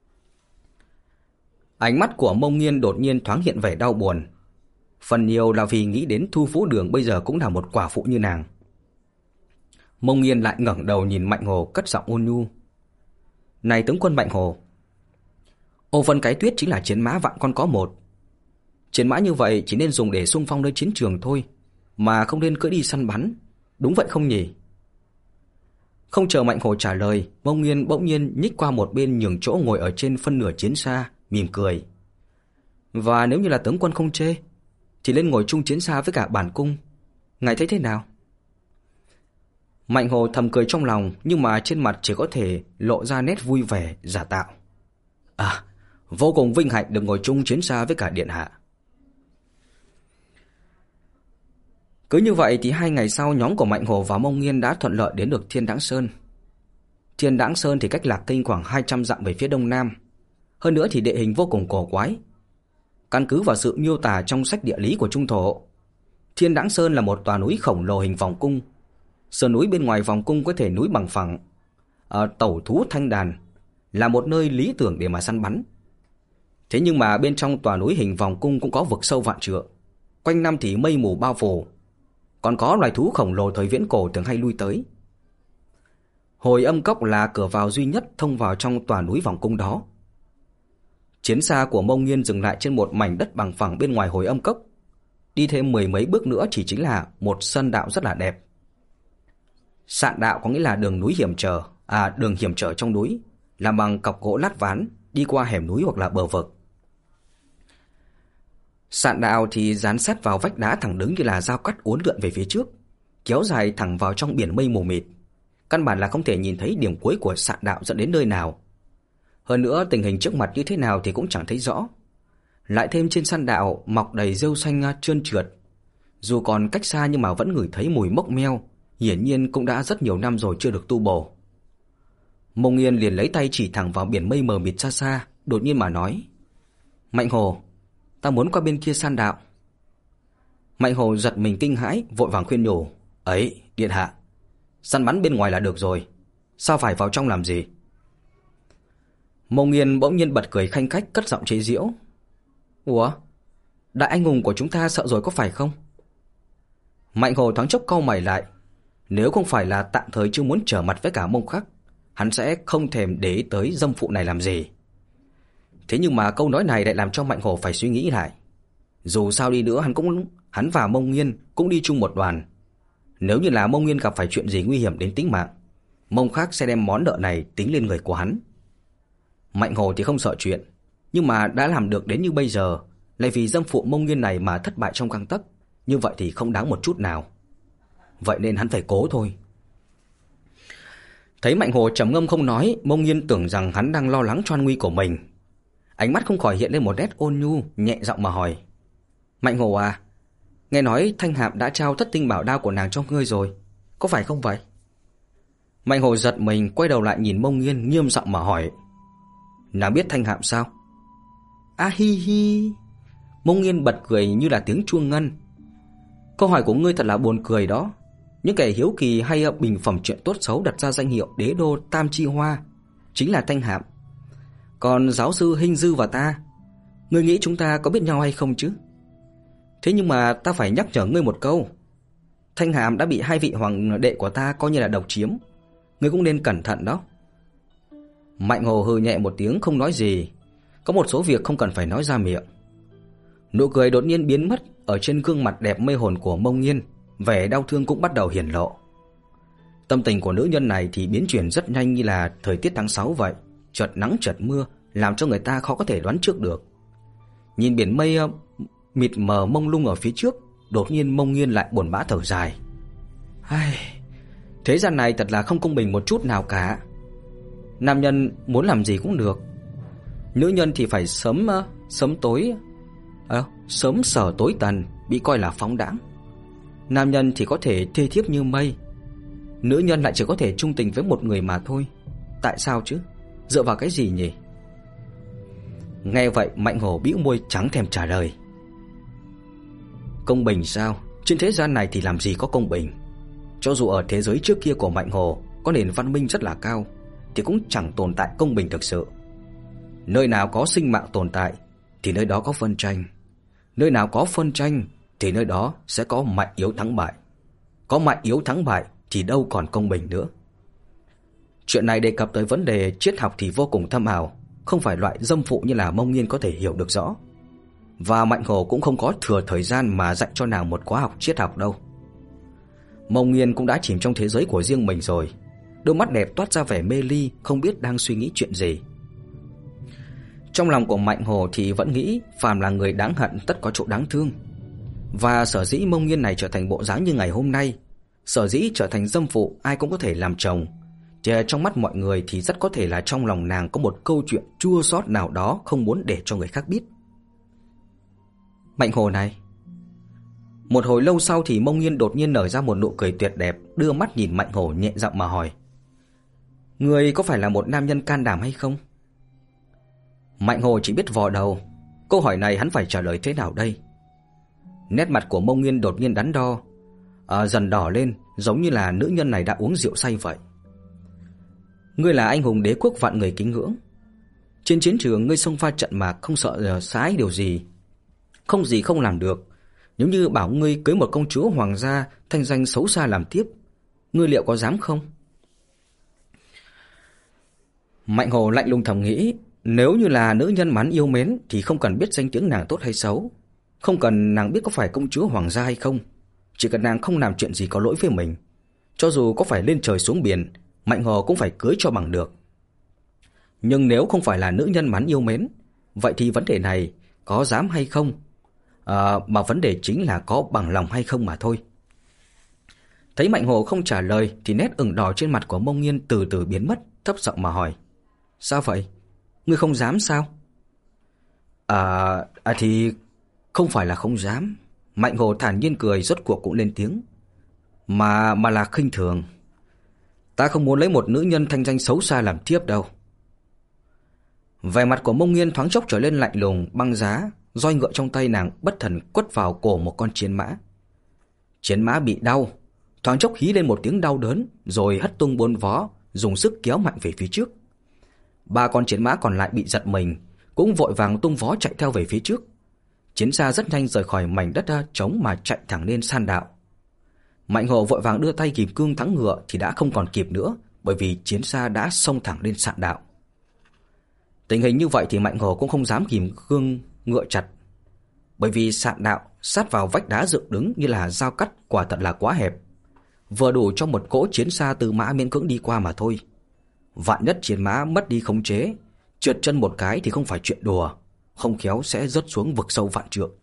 Ánh mắt của Mông Nghiên đột nhiên thoáng hiện vẻ đau buồn, phần nhiều là vì nghĩ đến Thu Vũ Đường bây giờ cũng là một quả phụ như nàng. Mông Nghiên lại ngẩng đầu nhìn Mạnh Hổ, cất giọng ôn nhu. Này tướng quân Mạnh Hổ, Ô Vân Cái Tuyết chính là chiến mã vạn con có một. Chiến mã như vậy chỉ nên dùng để xung phong nơi chiến trường thôi, mà không nên cưỡi đi săn bắn, đúng vậy không nhỉ? Không chờ Mạnh Hổ trả lời, Mông Nghiên bỗng nhiên nhích qua một bên nhường chỗ ngồi ở trên phân nửa chiến xa, mỉm cười. Và nếu như là tướng quân không chê thì lên ngồi chung chiến xa với cả bản cung, ngài thấy thế nào? Mạnh Hổ thầm cười trong lòng, nhưng mà trên mặt chỉ có thể lộ ra nét vui vẻ giả tạo. À, vô cùng vinh hạnh được ngồi chung chiến xa với cả điện hạ. Cứ như vậy thì hai ngày sau, nhóm của Mạnh Hổ và Mông Nghiên đã thuận lợi đến được Thiên Đãng Sơn. Thiên Đãng Sơn thì cách Lạc Kinh khoảng hai trăm dặm về phía đông nam. Hơn nữa thì địa hình vô cùng cổ quái. Căn cứ vào sự miêu tả trong sách địa lý của Trung Thổ, Thiên Đãng Sơn là một tòa núi khổng lồ hình vòng cung. Sườn núi bên ngoài vòng cung có thể núi bằng phẳng. Ở tẩu thú thanh đàn là một nơi lý tưởng để mà săn bắn. Thế nhưng mà bên trong tòa núi hình vòng cung cũng có vực sâu vạn trượng, quanh năm thì mây mù bao phủ, còn có loài thú khổng lồ thời viễn cổ thường hay lui tới. Hồi âm cốc là cửa vào duy nhất thông vào trong tòa núi vòng cung đó. Chiến xa của Mông Nghiên dừng lại trên một mảnh đất bằng phẳng bên ngoài hồi âm cốc. Đi thêm mười mấy bước nữa chỉ chính là một sân đạo rất là đẹp. Sạn đạo có nghĩa là đường núi hiểm trở, à đường hiểm trở trong núi, làm bằng cọc gỗ lát ván, đi qua hẻm núi hoặc là bờ vực. Sạn đạo thì dán sát vào vách đá thẳng đứng như là dao cắt uốn lượn về phía trước, kéo dài thẳng vào trong biển mây mù mịt. Căn bản là không thể nhìn thấy điểm cuối của sạn đạo dẫn đến nơi nào. Hơn nữa tình hình trước mặt như thế nào thì cũng chẳng thấy rõ. Lại thêm trên sạn đạo mọc đầy rêu xanh trơn trượt. Dù còn cách xa nhưng mà vẫn ngửi thấy mùi mốc meo, hiển nhiên cũng đã rất nhiều năm rồi chưa được tu bổ. Mông Nghiên liền lấy tay chỉ thẳng vào biển mây mờ mịt xa xa, đột nhiên mà nói: Mạnh Hồ, ta muốn qua bên kia san đạo. Mạnh Hồ giật mình kinh hãi, vội vàng khuyên nhủ: Ấy, điện hạ, săn bắn bên ngoài là được rồi, sao phải vào trong làm gì? Mông Nghiên bỗng nhiên bật cười khanh khách, cất giọng chế giễu: Ủa, đại anh hùng của chúng ta sợ rồi có phải không? Mạnh Hồ thoáng chốc cau mày lại. Nếu không phải là tạm thời chưa muốn trở mặt với cả Mông Khắc, hắn sẽ không thèm để ý tới dâm phụ này làm gì. Thế nhưng mà câu nói này lại làm cho Mạnh Hồ phải suy nghĩ lại. Dù sao đi nữa hắn cũng hắn và Mông Nghiên cũng đi chung một đoàn. Nếu như là Mông Nghiên gặp phải chuyện gì nguy hiểm đến tính mạng, Mông Khắc sẽ đem món nợ này tính lên người của hắn. Mạnh Hồ thì không sợ chuyện, nhưng mà đã làm được đến như bây giờ, lại vì dâm phụ Mông Nghiên này mà thất bại trong gang tấc, như vậy thì không đáng một chút nào. Vậy nên hắn phải cố thôi. Thấy Mạnh Hồ trầm ngâm không nói, Mông Nghiên tưởng rằng hắn đang lo lắng cho an nguy của mình. Ánh mắt không khỏi hiện lên một nét ôn nhu, nhẹ giọng mà hỏi: Mạnh Hồ à, nghe nói Thanh Hạm đã trao thất tinh bảo đao của nàng cho ngươi rồi, có phải không vậy? Mạnh Hồ giật mình, quay đầu lại nhìn Mông Nghiên, nghiêm giọng mà hỏi: Nàng biết Thanh Hạm sao? A hi hi. Mông Nghiên bật cười như là tiếng chuông ngân. Câu hỏi của ngươi thật là buồn cười đó. Những kẻ hiếu kỳ hay bình phẩm chuyện tốt xấu đặt ra danh hiệu đế đô Tam Chi Hoa chính là Thanh Hạm. Còn giáo sư Hinh Dư và ta, ngươi nghĩ chúng ta có biết nhau hay không chứ? Thế nhưng mà ta phải nhắc nhở ngươi một câu. Thanh Hạm đã bị hai vị hoàng đệ của ta coi như là độc chiếm, ngươi cũng nên cẩn thận đó. Mạnh Hồ hừ nhẹ một tiếng không nói gì. Có một số việc không cần phải nói ra miệng. Nụ cười đột nhiên biến mất ở trên gương mặt đẹp mê hồn của Mông Nghiên, vẻ đau thương cũng bắt đầu hiển lộ. Tâm tình của nữ nhân này thì biến chuyển rất nhanh như là thời tiết tháng sáu vậy, chợt nắng chợt mưa, làm cho người ta khó có thể đoán trước được. Nhìn biển mây mịt mờ mông lung ở phía trước, đột nhiên Mông Nghiên lại buồn bã thở dài. Ai, thế gian này thật là không công bình một chút nào cả. Nam nhân muốn làm gì cũng được, nữ nhân thì phải sớm sớm tối à, sớm sở tối tần, bị coi là phóng đãng. Nam nhân thì có thể thê thiếp như mây, nữ nhân lại chỉ có thể trung tình với một người mà thôi. Tại sao chứ? Dựa vào cái gì nhỉ? Nghe vậy Mạnh Hồ bĩu môi trắng thèm trả lời. Công bình sao? Trên thế gian này thì làm gì có công bình. Cho dù ở thế giới trước kia của Mạnh Hồ có nền văn minh rất là cao, thì cũng chẳng tồn tại công bình thực sự. Nơi nào có sinh mạng tồn tại thì nơi đó có phân tranh. Nơi nào có phân tranh thì nơi đó sẽ có mạnh yếu thắng bại. Có mạnh yếu thắng bại thì đâu còn công bình nữa. Chuyện này đề cập tới vấn đề triết học thì vô cùng thâm ảo, không phải loại dâm phụ như là Mông Nghiên có thể hiểu được rõ. Và Mạnh Hồ cũng không có thừa thời gian mà dạy cho nàng một khóa học triết học đâu. Mông Nghiên cũng đã chìm trong thế giới của riêng mình rồi, đôi mắt đẹp toát ra vẻ mê ly, không biết đang suy nghĩ chuyện gì. Trong lòng của Mạnh Hồ thì vẫn nghĩ phàm là người đáng hận tất có chỗ đáng thương. Và sở dĩ Mông Nghiên này trở thành bộ dáng như ngày hôm nay, sở dĩ trở thành dâm phụ ai cũng có thể làm chồng, thì trong mắt mọi người thì rất có thể là trong lòng nàng có một câu chuyện chua xót nào đó không muốn để cho người khác biết. Mạnh Hồ này. Một hồi lâu sau thì Mông Nghiên đột nhiên nở ra một nụ cười tuyệt đẹp, đưa mắt nhìn Mạnh Hồ nhẹ giọng mà hỏi: Ngươi có phải là một nam nhân can đảm hay không? Mạnh Hồ chỉ biết vò đầu. Câu hỏi này hắn phải trả lời thế nào đây? Nét mặt của Mông Nghiên đột nhiên đắn đo, à, dần đỏ lên, giống như là nữ nhân này đã uống rượu say vậy. Ngươi là anh hùng đế quốc vạn người kính ngưỡng, Trên chiến trường ngươi xông pha trận mà không sợ sái điều gì. Không gì không làm được. Nếu như bảo ngươi cưới một công chúa hoàng gia thanh danh xấu xa làm tiếp, ngươi liệu có dám không? Mạnh Hồ lạnh lùng thầm nghĩ, nếu như là nữ nhân mà hắn yêu mến thì không cần biết danh tiếng nàng tốt hay xấu, không cần nàng biết có phải công chúa hoàng gia hay không, chỉ cần nàng không làm chuyện gì có lỗi với mình, cho dù có phải lên trời xuống biển, Mạnh Hồ cũng phải cưới cho bằng được. Nhưng nếu không phải là nữ nhân mà hắn yêu mến, vậy thì vấn đề này có dám hay không, à, mà vấn đề chính là có bằng lòng hay không mà thôi. Thấy Mạnh Hồ không trả lời thì nét ửng đỏ trên mặt của Mông Nghiên từ từ biến mất, thấp giọng mà hỏi: sao vậy? Ngươi không dám sao? À, à thì không phải là không dám. Mạnh Hồ thản nhiên cười, rốt cuộc cũng lên tiếng. Mà mà là khinh thường. Ta không muốn lấy một nữ nhân thanh danh xấu xa làm thiếp đâu. Vẻ mặt của Mông Nghiên thoáng chốc trở lên lạnh lùng, băng giá, roi ngựa trong tay nàng bất thần quất vào cổ một con chiến mã. Chiến mã bị đau, thoáng chốc hí lên một tiếng đau đớn, rồi hất tung bốn vó, dùng sức kéo mạnh về phía trước. Ba con chiến mã còn lại bị giật mình, cũng vội vàng tung vó chạy theo về phía trước. Chiến xa rất nhanh rời khỏi mảnh đất trống mà chạy thẳng lên san đạo. Mạnh Hồ vội vàng đưa tay kìm cương thắng ngựa thì đã không còn kịp nữa, bởi vì chiến xa đã xông thẳng lên sạn đạo. Tình hình như vậy thì Mạnh Hồ cũng không dám kìm cương ngựa chặt, bởi vì sạn đạo sát vào vách đá dựng đứng như là dao cắt, quả thật là quá hẹp, vừa đủ cho một cỗ chiến xa tư mã miễn cưỡng đi qua mà thôi. Vạn nhất chiến mã mất đi khống chế, trượt chân một cái thì không phải chuyện đùa, không khéo sẽ rớt xuống vực sâu vạn trượng.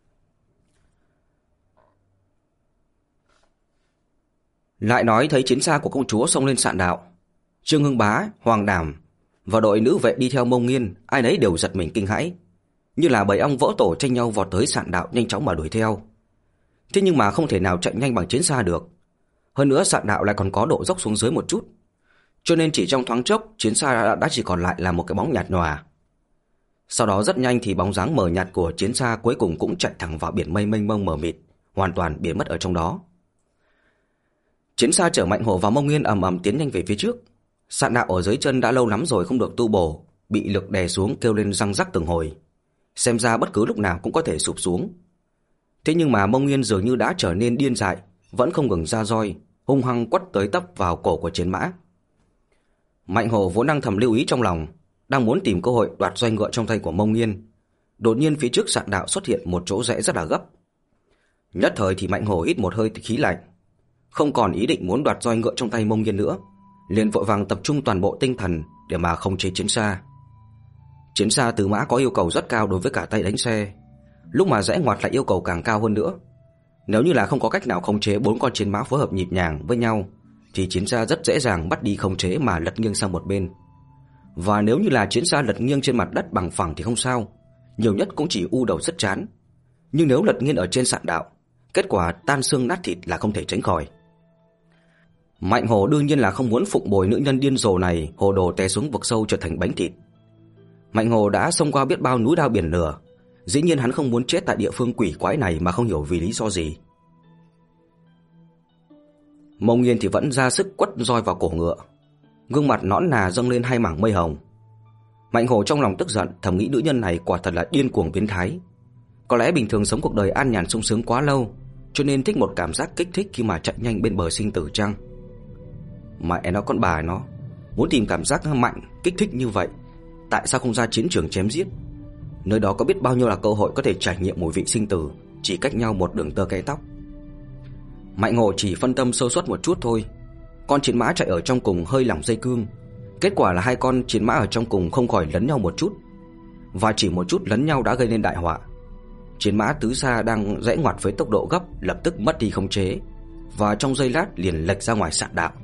Lại nói thấy chiến xa của công chúa xông lên sạn đạo, Trương Hưng Bá, Hoàng Đảm và đội nữ vệ đi theo Mông Nghiên, ai nấy đều giật mình kinh hãi, như là bầy ong vỡ tổ tranh nhau vọt tới sạn đạo nhanh chóng mà đuổi theo. Thế nhưng mà không thể nào chạy nhanh bằng chiến xa được. Hơn nữa sạn đạo lại còn có độ dốc xuống dưới một chút, cho nên chỉ trong thoáng chốc chiến xa đã, đã chỉ còn lại là một cái bóng nhạt nhòa. Sau đó rất nhanh thì bóng dáng mờ nhạt của chiến xa cuối cùng cũng chạy thẳng vào biển mây mênh mông mờ mịt, hoàn toàn biến mất ở trong đó. Chiến xa chở Mạnh Hồ và Mông Nghiên ầm ầm tiến nhanh về phía trước. Sạn đạo ở dưới chân đã lâu lắm rồi không được tu bổ, bị lực đè xuống kêu lên răng rắc từng hồi, xem ra bất cứ lúc nào cũng có thể sụp xuống. Thế nhưng mà Mông Nghiên dường như đã trở nên điên dại, vẫn không ngừng ra roi, hung hăng quất tới tấp vào cổ của chiến mã. Mạnh Hồ vốn đang thầm lưu ý trong lòng, đang muốn tìm cơ hội đoạt roi ngựa trong tay của Mông Nghiên. Đột nhiên phía trước sạn đạo xuất hiện một chỗ rẽ rất là gấp. Nhất thời thì Mạnh Hồ hít một hơi khí lạnh, không còn ý định muốn đoạt roi ngựa trong tay Mông Nghiên nữa, liền vội vàng tập trung toàn bộ tinh thần để mà khống chế chiến xa. Chiến xa tứ mã có yêu cầu rất cao đối với cả tay đánh xe, lúc mà rẽ ngoặt lại yêu cầu càng cao hơn nữa. Nếu như là không có cách nào khống chế bốn con chiến mã phối hợp nhịp nhàng với nhau thì chiến xa rất dễ dàng bắt đi khống chế mà lật nghiêng sang một bên. Và nếu như là chiến xa lật nghiêng trên mặt đất bằng phẳng thì không sao, nhiều nhất cũng chỉ u đầu rất chán. Nhưng nếu lật nghiêng ở trên sạn đạo, kết quả tan xương nát thịt là không thể tránh khỏi. Mạnh Hồ đương nhiên là không muốn phụng bồi nữ nhân điên rồ này hồ đồ té xuống vực sâu trở thành bánh thịt. Mạnh Hồ đã xông qua biết bao núi đao biển lửa, dĩ nhiên hắn không muốn chết tại địa phương quỷ quái này mà không hiểu vì lý do gì. Mông Nghiên thì vẫn ra sức quất roi vào cổ ngựa, gương mặt nõn nà dâng lên hai mảng mây hồng. Mạnh Hồ trong lòng tức giận, thầm nghĩ nữ nhân này quả thật là điên cuồng biến thái. Có lẽ bình thường sống cuộc đời an nhàn sung sướng quá lâu, cho nên thích một cảm giác kích thích khi mà chạy nhanh bên bờ sinh tử chăng? Mẹ nó con bà nó, muốn tìm cảm giác mạnh, kích thích như vậy, tại sao không ra chiến trường chém giết? Nơi đó có biết bao nhiêu là cơ hội có thể trải nghiệm mùi vị sinh tử, chỉ cách nhau một đường tơ kẽ tóc. Mạnh Hồ chỉ phân tâm sơ suất một chút thôi. Con chiến mã chạy ở trong cùng hơi lỏng dây cương, kết quả là hai con chiến mã ở trong cùng không khỏi lấn nhau một chút, và chỉ một chút lấn nhau đã gây nên đại họa. Chiến mã tứ xa đang rẽ ngoặt với tốc độ gấp lập tức mất đi khống chế, và trong giây lát liền lệch ra ngoài sạn đạo.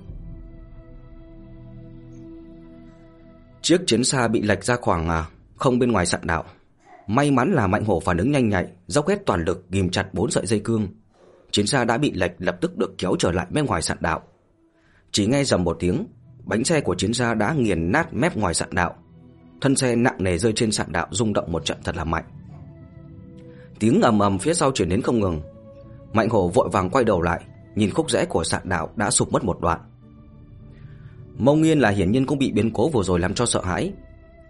Chiếc chiến xa bị lệch ra khoảng à, không bên ngoài sạn đạo. May mắn là Mạnh Hổ phản ứng nhanh nhạy, dốc hết toàn lực ghim chặt bốn sợi dây cương. Chiến xa đã bị lệch lập tức được kéo trở lại bên ngoài sạn đạo. Chỉ nghe rầm một tiếng, bánh xe của chiến xa đã nghiền nát mép ngoài sạn đạo. Thân xe nặng nề rơi trên sạn đạo, rung động một trận thật là mạnh. Tiếng ầm ầm phía sau truyền đến không ngừng. Mạnh Hổ vội vàng quay đầu lại, nhìn khúc rẽ của sạn đạo đã sụp mất một đoạn. Mông Nghiên là hiển nhiên cũng bị biến cố vừa rồi làm cho sợ hãi.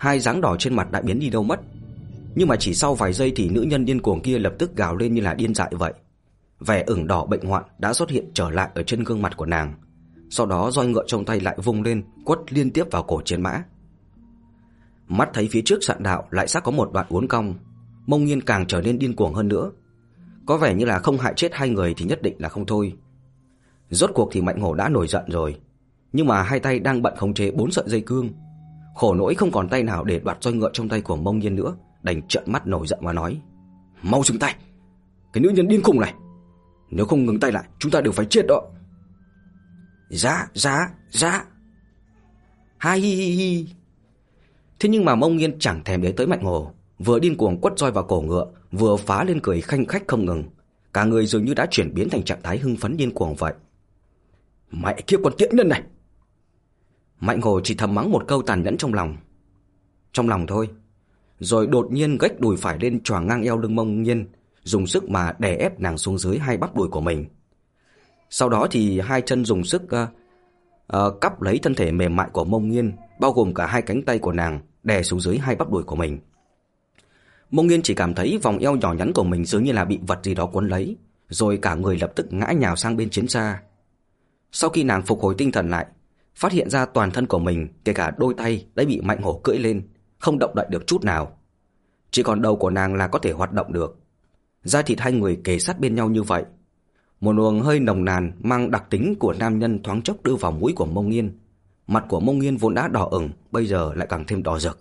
hai dáng đỏ trên mặt đã biến đi đâu mất. Nhưng mà chỉ sau vài giây thì nữ nhân điên cuồng kia lập tức gào lên như là điên dại vậy. Vẻ ửng đỏ bệnh hoạn đã xuất hiện trở lại ở trên gương mặt của nàng. Sau đó roi ngựa trong tay lại vung lên, quất liên tiếp vào cổ chiến mã. Mắt thấy phía trước sạn đạo lại sắp có một đoạn uốn cong, Mông Nghiên càng trở nên điên cuồng hơn nữa. Có vẻ như là không hại chết hai người thì nhất định là không thôi. Rốt cuộc thì Mạnh Hổ đã nổi giận rồi, nhưng mà hai tay đang bận khống chế bốn sợi dây cương. Khổ nỗi không còn tay nào để đoạt roi ngựa trong tay của Mông Nghiên nữa, đành trợn mắt nổi giận mà nói: "Mau dừng tay, cái nữ nhân điên khùng này! Nếu không ngừng tay lại, chúng ta đều phải chết đó." "Dạ, dạ, dạ." "Ha hi hi hi." Thế nhưng mà Mông Nghiên chẳng thèm để tới Mạnh Hổ, vừa điên cuồng quất roi vào cổ ngựa, vừa phá lên cười khanh khách không ngừng. Cả người dường như đã chuyển biến thành trạng thái hưng phấn điên cuồng vậy. "Mẹ kiếp con tiện nhân này!" Mạnh Hổ chỉ thầm mắng một câu tàn nhẫn trong lòng. Trong lòng thôi. Rồi đột nhiên gách đùi phải lên choàng ngang eo lưng Mông Nghiên, dùng sức mà đè ép nàng xuống dưới hai bắp đùi của mình. Sau đó thì hai chân dùng sức uh, uh, cắp lấy thân thể mềm mại của Mông Nghiên, bao gồm cả hai cánh tay của nàng, đè xuống dưới hai bắp đùi của mình. Mông Nghiên chỉ cảm thấy vòng eo nhỏ nhắn của mình dường như là bị vật gì đó cuốn lấy, rồi cả người lập tức ngã nhào sang bên chiến xa. Sau khi nàng phục hồi tinh thần lại, phát hiện ra toàn thân của mình, kể cả đôi tay đã bị Mạnh Hổ cưỡi lên, không động đậy được chút nào. Chỉ còn đầu của nàng là có thể hoạt động được. Da thịt hai người kề sát bên nhau như vậy. Một luồng hơi nồng nàn mang đặc tính của nam nhân thoáng chốc đưa vào mũi của Mông Nghiên. Mặt của Mông Nghiên vốn đã đỏ ửng, bây giờ lại càng thêm đỏ rực.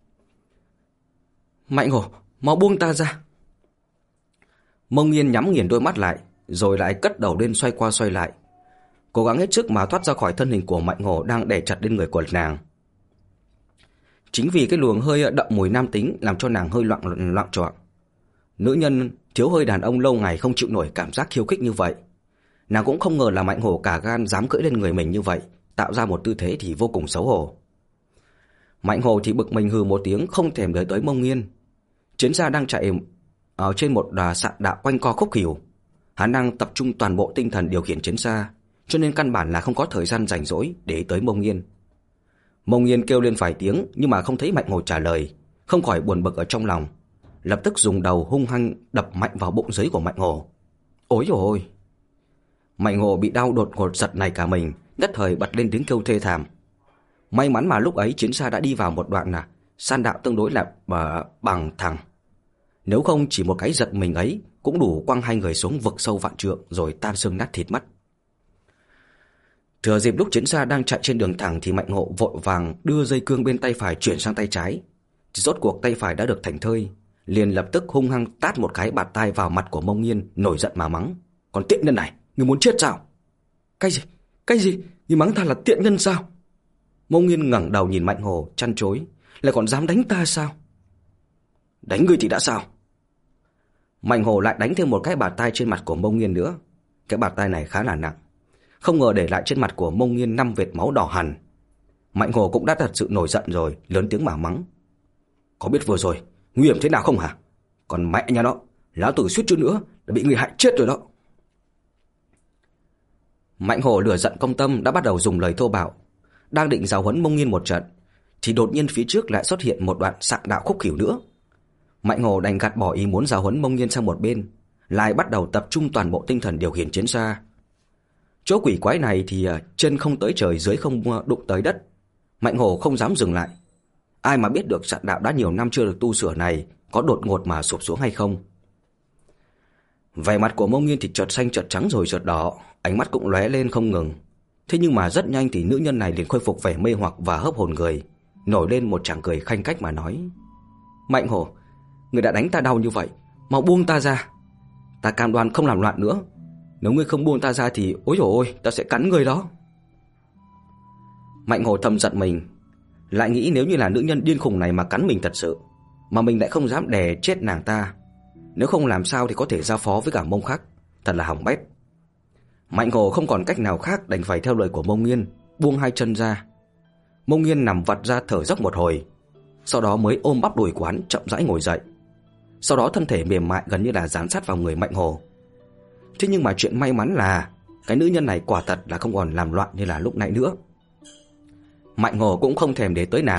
"Mạnh Hổ, mau buông ta ra." Mông Nghiên nhắm nghiền đôi mắt lại, rồi lại cất đầu lên xoay qua xoay lại, cố gắng hết sức mà thoát ra khỏi thân hình của Mạnh Hổ đang đè chặt lên người của nàng. Chính vì cái luồng hơi đậm mùi nam tính làm cho nàng hơi loạn loạn choạng. Nữ nhân thiếu hơi đàn ông lâu ngày không chịu nổi cảm giác khiêu khích như vậy. Nàng cũng không ngờ là Mạnh Hổ cả gan dám cưỡi lên người mình như vậy, tạo ra một tư thế thì vô cùng xấu hổ. Mạnh Hổ thì bực mình hừ một tiếng, không thèm đợi tới Mông Nghiên. Chiến xa đang chạy ở trên một đà sạn đạo quanh co khúc khỉu. Hắn đang tập trung toàn bộ tinh thần điều khiển chiến xa, cho nên căn bản là không có thời gian rảnh rỗi để tới Mông Nghiên. Mông Nghiên kêu lên vài tiếng nhưng mà không thấy Mạnh Hổ trả lời, không khỏi buồn bực ở trong lòng, lập tức dùng đầu hung hăng đập mạnh vào bụng dưới của Mạnh Hổ. Ôi dồi ôi! Mạnh Hổ bị đau đột ngột giật nảy cả mình, nhất thời bật lên tiếng kêu thê thảm. May mắn mà lúc ấy chiến xa đã đi vào một đoạn là san đạo tương đối là bằng thẳng. Nếu không chỉ một cái giật mình ấy cũng đủ quăng hai người xuống vực sâu vạn trượng rồi tan xương nát thịt mất. Thừa dịp lúc chiến xa đang chạy trên đường thẳng thì Mạnh Hổ vội vàng đưa dây cương bên tay phải chuyển sang tay trái. Rốt cuộc tay phải đã được thảnh thơi, liền lập tức hung hăng tát một cái bạt tai vào mặt của Mông Nghiên, nổi giận mà mắng: "Còn tiện nhân này, ngươi muốn chết sao?" "Cái gì? Cái gì? Ngươi mắng ta là tiện nhân sao?" Mông Nghiên ngẩng đầu nhìn Mạnh Hổ chăn chối: "Lại còn dám đánh ta sao?" "Đánh ngươi thì đã sao?" Mạnh Hổ lại đánh thêm một cái bạt tai trên mặt của Mông Nghiên nữa. Cái bạt tai này khá là nặng, không ngờ để lại trên mặt của Mông Nghiên năm vệt máu đỏ hằn. Mạnh Hổ cũng đã thật sự nổi giận rồi, lớn tiếng mà mắng: "Có biết vừa rồi nguy hiểm thế nào không hả? Còn mẹ nhà nó, lão tử suýt chút nữa đã bị người hại chết rồi đó." Mạnh Hổ lửa giận công tâm đã bắt đầu dùng lời thô bạo, đang định giáo huấn Mông Nghiên một trận thì đột nhiên phía trước lại xuất hiện một đoạn sạn đạo khúc khỉu nữa. Mạnh Hổ đành gạt bỏ ý muốn giáo huấn Mông Nghiên sang một bên, lại bắt đầu tập trung toàn bộ tinh thần điều khiển chiến xa. Chỗ quỷ quái này thì chân không tới trời, dưới không đụng tới đất. Mạnh Hổ không dám dừng lại. Ai mà biết được sạn đạo đã nhiều năm chưa được tu sửa này có đột ngột mà sụp xuống hay không. Vẻ mặt của Mông Nghiên thì chợt xanh chợt trắng rồi chợt đỏ, ánh mắt cũng lóe lên không ngừng. Thế nhưng mà rất nhanh thì nữ nhân này liền khôi phục vẻ mê hoặc và hớp hồn người, nổi lên một tràng cười khanh khách mà nói: "Mạnh Hổ, người đã đánh ta đau như vậy, mau buông ta ra. Ta cam đoan không làm loạn nữa. Nếu ngươi không buông ta ra thì ôi dồi ôi, ta sẽ cắn ngươi đó." Mạnh Hổ thầm giận mình, lại nghĩ nếu như là nữ nhân điên khùng này mà cắn mình thật sự, mà mình lại không dám đè chết nàng ta, nếu không làm sao thì có thể giao phó với cả Mông Khắc, thật là hỏng bét. Mạnh Hổ không còn cách nào khác đành phải theo lời của Mông Nghiên, buông hai chân ra. Mông Nghiên nằm vặt ra thở dốc một hồi, sau đó mới ôm bắp đùi của hắn chậm rãi ngồi dậy. Sau đó thân thể mềm mại gần như là dán sát vào người Mạnh Hổ. Thế nhưng mà chuyện may mắn là cái nữ nhân này quả thật là không còn làm loạn như là lúc nãy nữa. Mạnh Hổ cũng không thèm để tới nàng,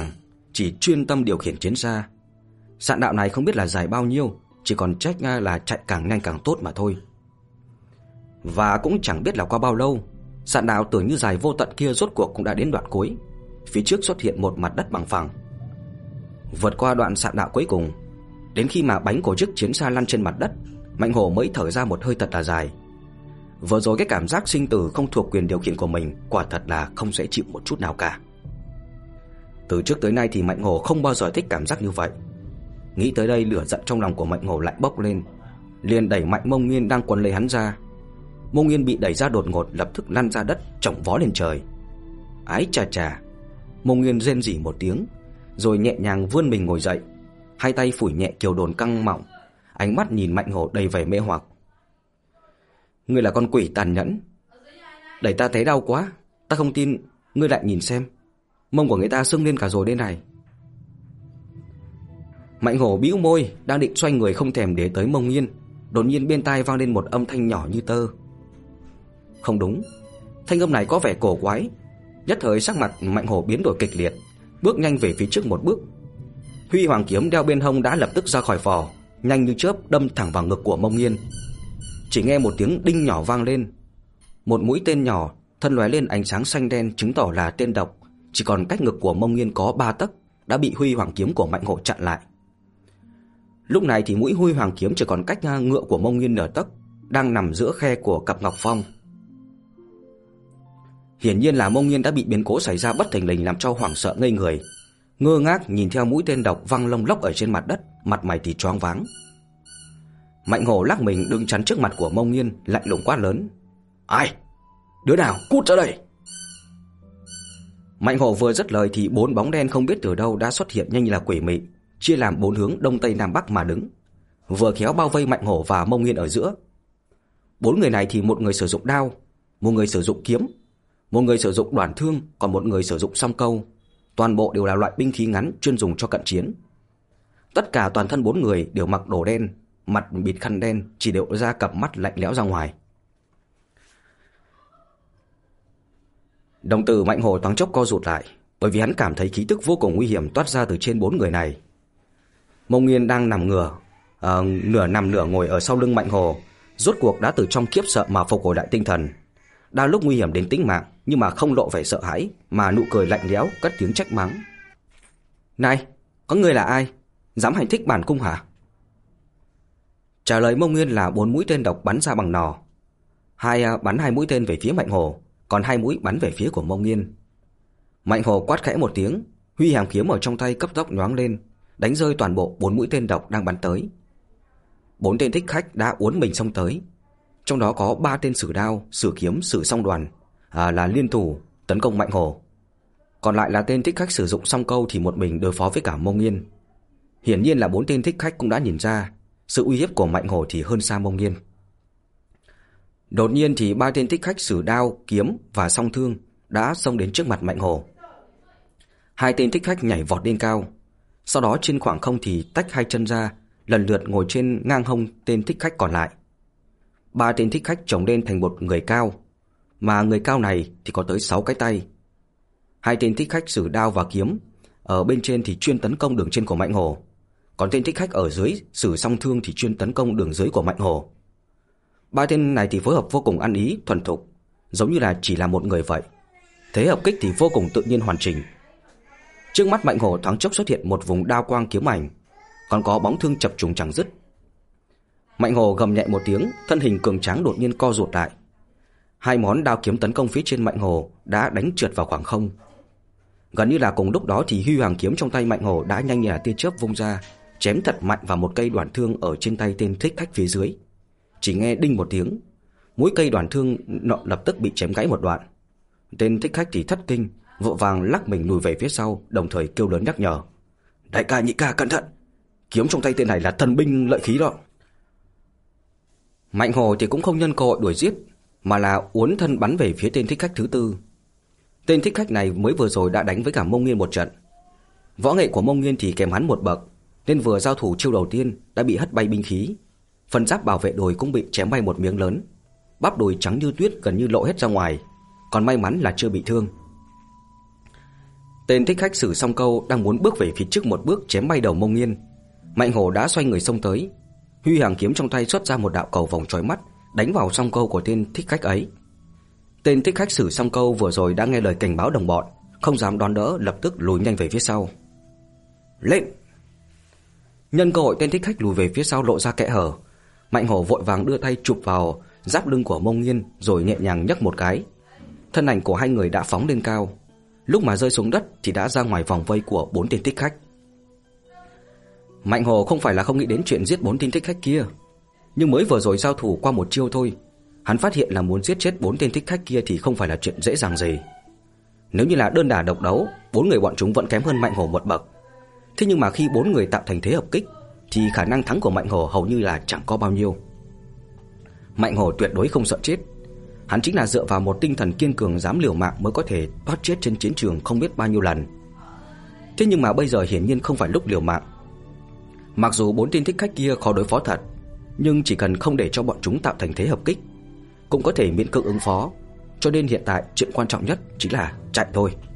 chỉ chuyên tâm điều khiển chiến xa. Sạn đạo này không biết là dài bao nhiêu, chỉ còn trách là chạy càng nhanh càng tốt mà thôi. Và cũng chẳng biết là qua bao lâu, sạn đạo tưởng như dài vô tận kia rốt cuộc cũng đã đến đoạn cuối. Phía trước xuất hiện một mặt đất bằng phẳng. Vượt qua đoạn sạn đạo cuối cùng, đến khi mà bánh của chiếc chiến xa lăn trên mặt đất, Mạnh Hổ mới thở ra một hơi thật là dài. Vừa rồi cái cảm giác sinh tử không thuộc quyền điều khiển của mình quả thật là không dễ chịu một chút nào cả. Từ trước tới nay thì Mạnh Hổ không bao giờ thích cảm giác như vậy. Nghĩ tới đây, lửa giận trong lòng của Mạnh Hổ lại bốc lên, liền đẩy mạnh Mông Nghiên đang quấn lấy hắn ra. Mông Nghiên bị đẩy ra đột ngột, lập tức lăn ra đất, chổng vó lên trời. Ái chà chà, Mông Nghiên rên rỉ một tiếng, rồi nhẹ nhàng vươn mình ngồi dậy, hai tay phủi nhẹ kiều đồn căng mọng, ánh mắt nhìn Mạnh Hổ đầy vẻ mê hoặc. Ngươi là con quỷ tàn nhẫn, đẩy ta thấy đau quá, ta không tin. Ngươi lại nhìn xem, mông của người ta sưng lên cả rồi đây này. Mạnh Hổ bĩu môi, đang định xoay người không thèm để tới Mông Nghiên, đột nhiên bên tai vang lên một âm thanh nhỏ như tơ. Không đúng, thanh âm này có vẻ cổ quái. Nhất thời sắc mặt Mạnh Hổ biến đổi kịch liệt, bước nhanh về phía trước một bước. Huy hoàng kiếm đeo bên hông đã lập tức ra khỏi vỏ, nhanh như chớp đâm thẳng vào ngực của Mông Nghiên. Chỉ nghe một tiếng đinh nhỏ vang lên, một mũi tên nhỏ thân lóe lên ánh sáng xanh đen, chứng tỏ là tên độc, chỉ còn cách ngực của Mông Nghiên có ba tấc, đã bị Huy hoàng kiếm của Mạnh Hổ chặn lại. Lúc này thì mũi Huy hoàng kiếm chỉ còn cách ngựa của Mông Nghiên nửa tấc, đang nằm giữa khe của cặp ngọc phong. Hiển nhiên là Mông Nghiên đã bị biến cố xảy ra bất thình lình làm cho hoảng sợ ngây người, ngơ ngác nhìn theo mũi tên độc văng lông lốc ở trên mặt đất, mặt mày thì choáng váng. Mạnh Hổ lắc mình đứng chắn trước mặt của Mông Nghiên, lạnh lùng quát lớn: Ai? Đứa nào cút ra đây! Mạnh Hổ vừa dứt lời thì bốn bóng đen không biết từ đâu đã xuất hiện nhanh như là quỷ mị, chia làm bốn hướng đông tây nam bắc mà đứng, vừa khéo bao vây Mạnh Hổ và Mông Nghiên ở giữa. Bốn người này thì một người sử dụng đao, một người sử dụng kiếm, một người sử dụng đoản thương, còn một người sử dụng song câu. Toàn bộ đều là loại binh khí ngắn chuyên dùng cho cận chiến. Tất cả toàn thân bốn người đều mặc đồ đen, mặt bịt khăn đen, chỉ đều ra cặp mắt lạnh lẽo ra ngoài. Đồng tử Mạnh Hổ thoáng chốc co rụt lại, bởi vì hắn cảm thấy khí tức vô cùng nguy hiểm toát ra từ trên bốn người này. Mông Nghiên đang nằm ngửa, à, nửa nằm nửa ngồi ở sau lưng Mạnh Hổ, rốt cuộc đã từ trong kiếp sợ mà phục hồi lại tinh thần. Đang lúc nguy hiểm đến tính mạng, nhưng mà không lộ vẻ sợ hãi, mà nụ cười lạnh lẽo, cất tiếng trách mắng: Này, có người là ai? Dám hành thích bản cung hả? Trả lời Mông Nghiên là bốn mũi tên độc bắn ra bằng nỏ. Hai bắn hai mũi tên về phía Mạnh Hổ, còn hai mũi bắn về phía của Mông Nghiên. Mạnh Hổ quát khẽ một tiếng, huy hàm kiếm ở trong tay cấp tốc nhoáng lên, đánh rơi toàn bộ bốn mũi tên độc đang bắn tới. Bốn tên thích khách đã uốn mình xông tới, trong đó có ba tên sử đao, sử kiếm, sử song đoàn, à, là liên thủ tấn công Mạnh Hổ. Còn lại là tên thích khách sử dụng song câu thì một mình đối phó với cả Mông Nghiên. Hiển nhiên là bốn tên thích khách cũng đã nhìn ra sự uy hiếp của Mạnh Hổ thì hơn xa Mông Nghiên. Đột nhiên thì ba tên thích khách sử đao, kiếm và song thương đã xông đến trước mặt Mạnh Hổ. Hai tên thích khách nhảy vọt lên cao, sau đó trên khoảng không thì tách hai chân ra, lần lượt ngồi trên ngang hông tên thích khách còn lại. Ba tên thích khách chồng lên thành một người cao, mà người cao này thì có tới sáu cái tay. Hai tên thích khách sử đao và kiếm ở bên trên thì chuyên tấn công đường trên của Mạnh Hổ, còn tên thích khách ở dưới sử song thương thì chuyên tấn công đường dưới của Mạnh Hổ. Ba tên này thì phối hợp vô cùng ăn ý, thuần thục, giống như là chỉ là một người vậy. Thế hợp kích thì vô cùng tự nhiên hoàn chỉnh. Trước mắt Mạnh Hổ thoáng chốc xuất hiện một vùng đao quang kiếm ảnh, còn có bóng thương chập trùng chẳng dứt. Mạnh Hổ gầm nhẹ một tiếng, thân hình cường tráng đột nhiên co rụt lại. Hai món đao kiếm tấn công phía trên Mạnh Hổ đã đánh trượt vào khoảng không. Gần như là cùng lúc đó thì huy hoàng kiếm trong tay Mạnh Hổ đã nhanh như là tia chớp vung ra, chém thật mạnh vào một cây đoản thương ở trên tay tên thích khách phía dưới. Chỉ nghe đinh một tiếng, mũi cây đoản thương nọ lập tức bị chém gãy một đoạn. Tên thích khách thì thất kinh, vội vàng lắc mình lùi về phía sau, đồng thời kêu lớn nhắc nhở: Đại ca, nhị ca, cẩn thận, kiếm trong tay tên này là thần binh lợi khí đó. Mạnh Hổ thì cũng không nhân cơ hội đuổi giết, mà là uốn thân bắn về phía tên thích khách thứ tư. Tên thích khách này mới vừa rồi đã đánh với cả Mông Nghiên một trận. Võ nghệ của Mông Nghiên thì kèm hắn một bậc, nên vừa giao thủ chiêu đầu tiên đã bị hất bay binh khí. Phần giáp bảo vệ đùi cũng bị chém bay một miếng lớn, bắp đùi trắng như tuyết gần như lộ hết ra ngoài, còn may mắn là chưa bị thương. Tên thích khách Sử Song Câu đang muốn bước về phía trước một bước chém bay đầu Mông Nghiên. Mạnh Hổ đã xoay người xông tới, huy hàng kiếm trong tay xuất ra một đạo cầu vòng chói mắt, đánh vào song câu của tên thích khách ấy. Tên thích khách Sử Song Câu vừa rồi đã nghe lời cảnh báo đồng bọn, không dám đón đỡ, lập tức lùi nhanh về phía sau. Lên! Nhân cơ hội tên thích khách lùi về phía sau lộ ra kẽ hở, Mạnh Hổ vội vàng đưa tay chụp vào giáp lưng của Mông Nghiên rồi nhẹ nhàng nhấc một cái. Thân ảnh của hai người đã phóng lên cao, lúc mà rơi xuống đất thì đã ra ngoài vòng vây của bốn tên thích khách. Mạnh Hổ không phải là không nghĩ đến chuyện giết bốn tên thích khách kia, nhưng mới vừa rồi giao thủ qua một chiêu thôi, hắn phát hiện là muốn giết chết bốn tên thích khách kia thì không phải là chuyện dễ dàng gì. Nếu như là đơn đả độc đấu, bốn người bọn chúng vẫn kém hơn Mạnh Hổ một bậc. Thế nhưng mà khi bốn người tạo thành thế hợp kích thì khả năng thắng của Mạnh Hổ hầu như là chẳng có bao nhiêu. Mạnh Hổ tuyệt đối không sợ chết. Hắn chính là dựa vào một tinh thần kiên cường dám liều mạng mới có thể thoát chết trên chiến trường không biết bao nhiêu lần. Thế nhưng mà bây giờ hiển nhiên không phải lúc liều mạng. Mặc dù bốn tên thích khách kia khó đối phó thật, nhưng chỉ cần không để cho bọn chúng tạo thành thế hợp kích cũng có thể miễn cưỡng ứng phó. Cho nên hiện tại chuyện quan trọng nhất chính là chạy thôi.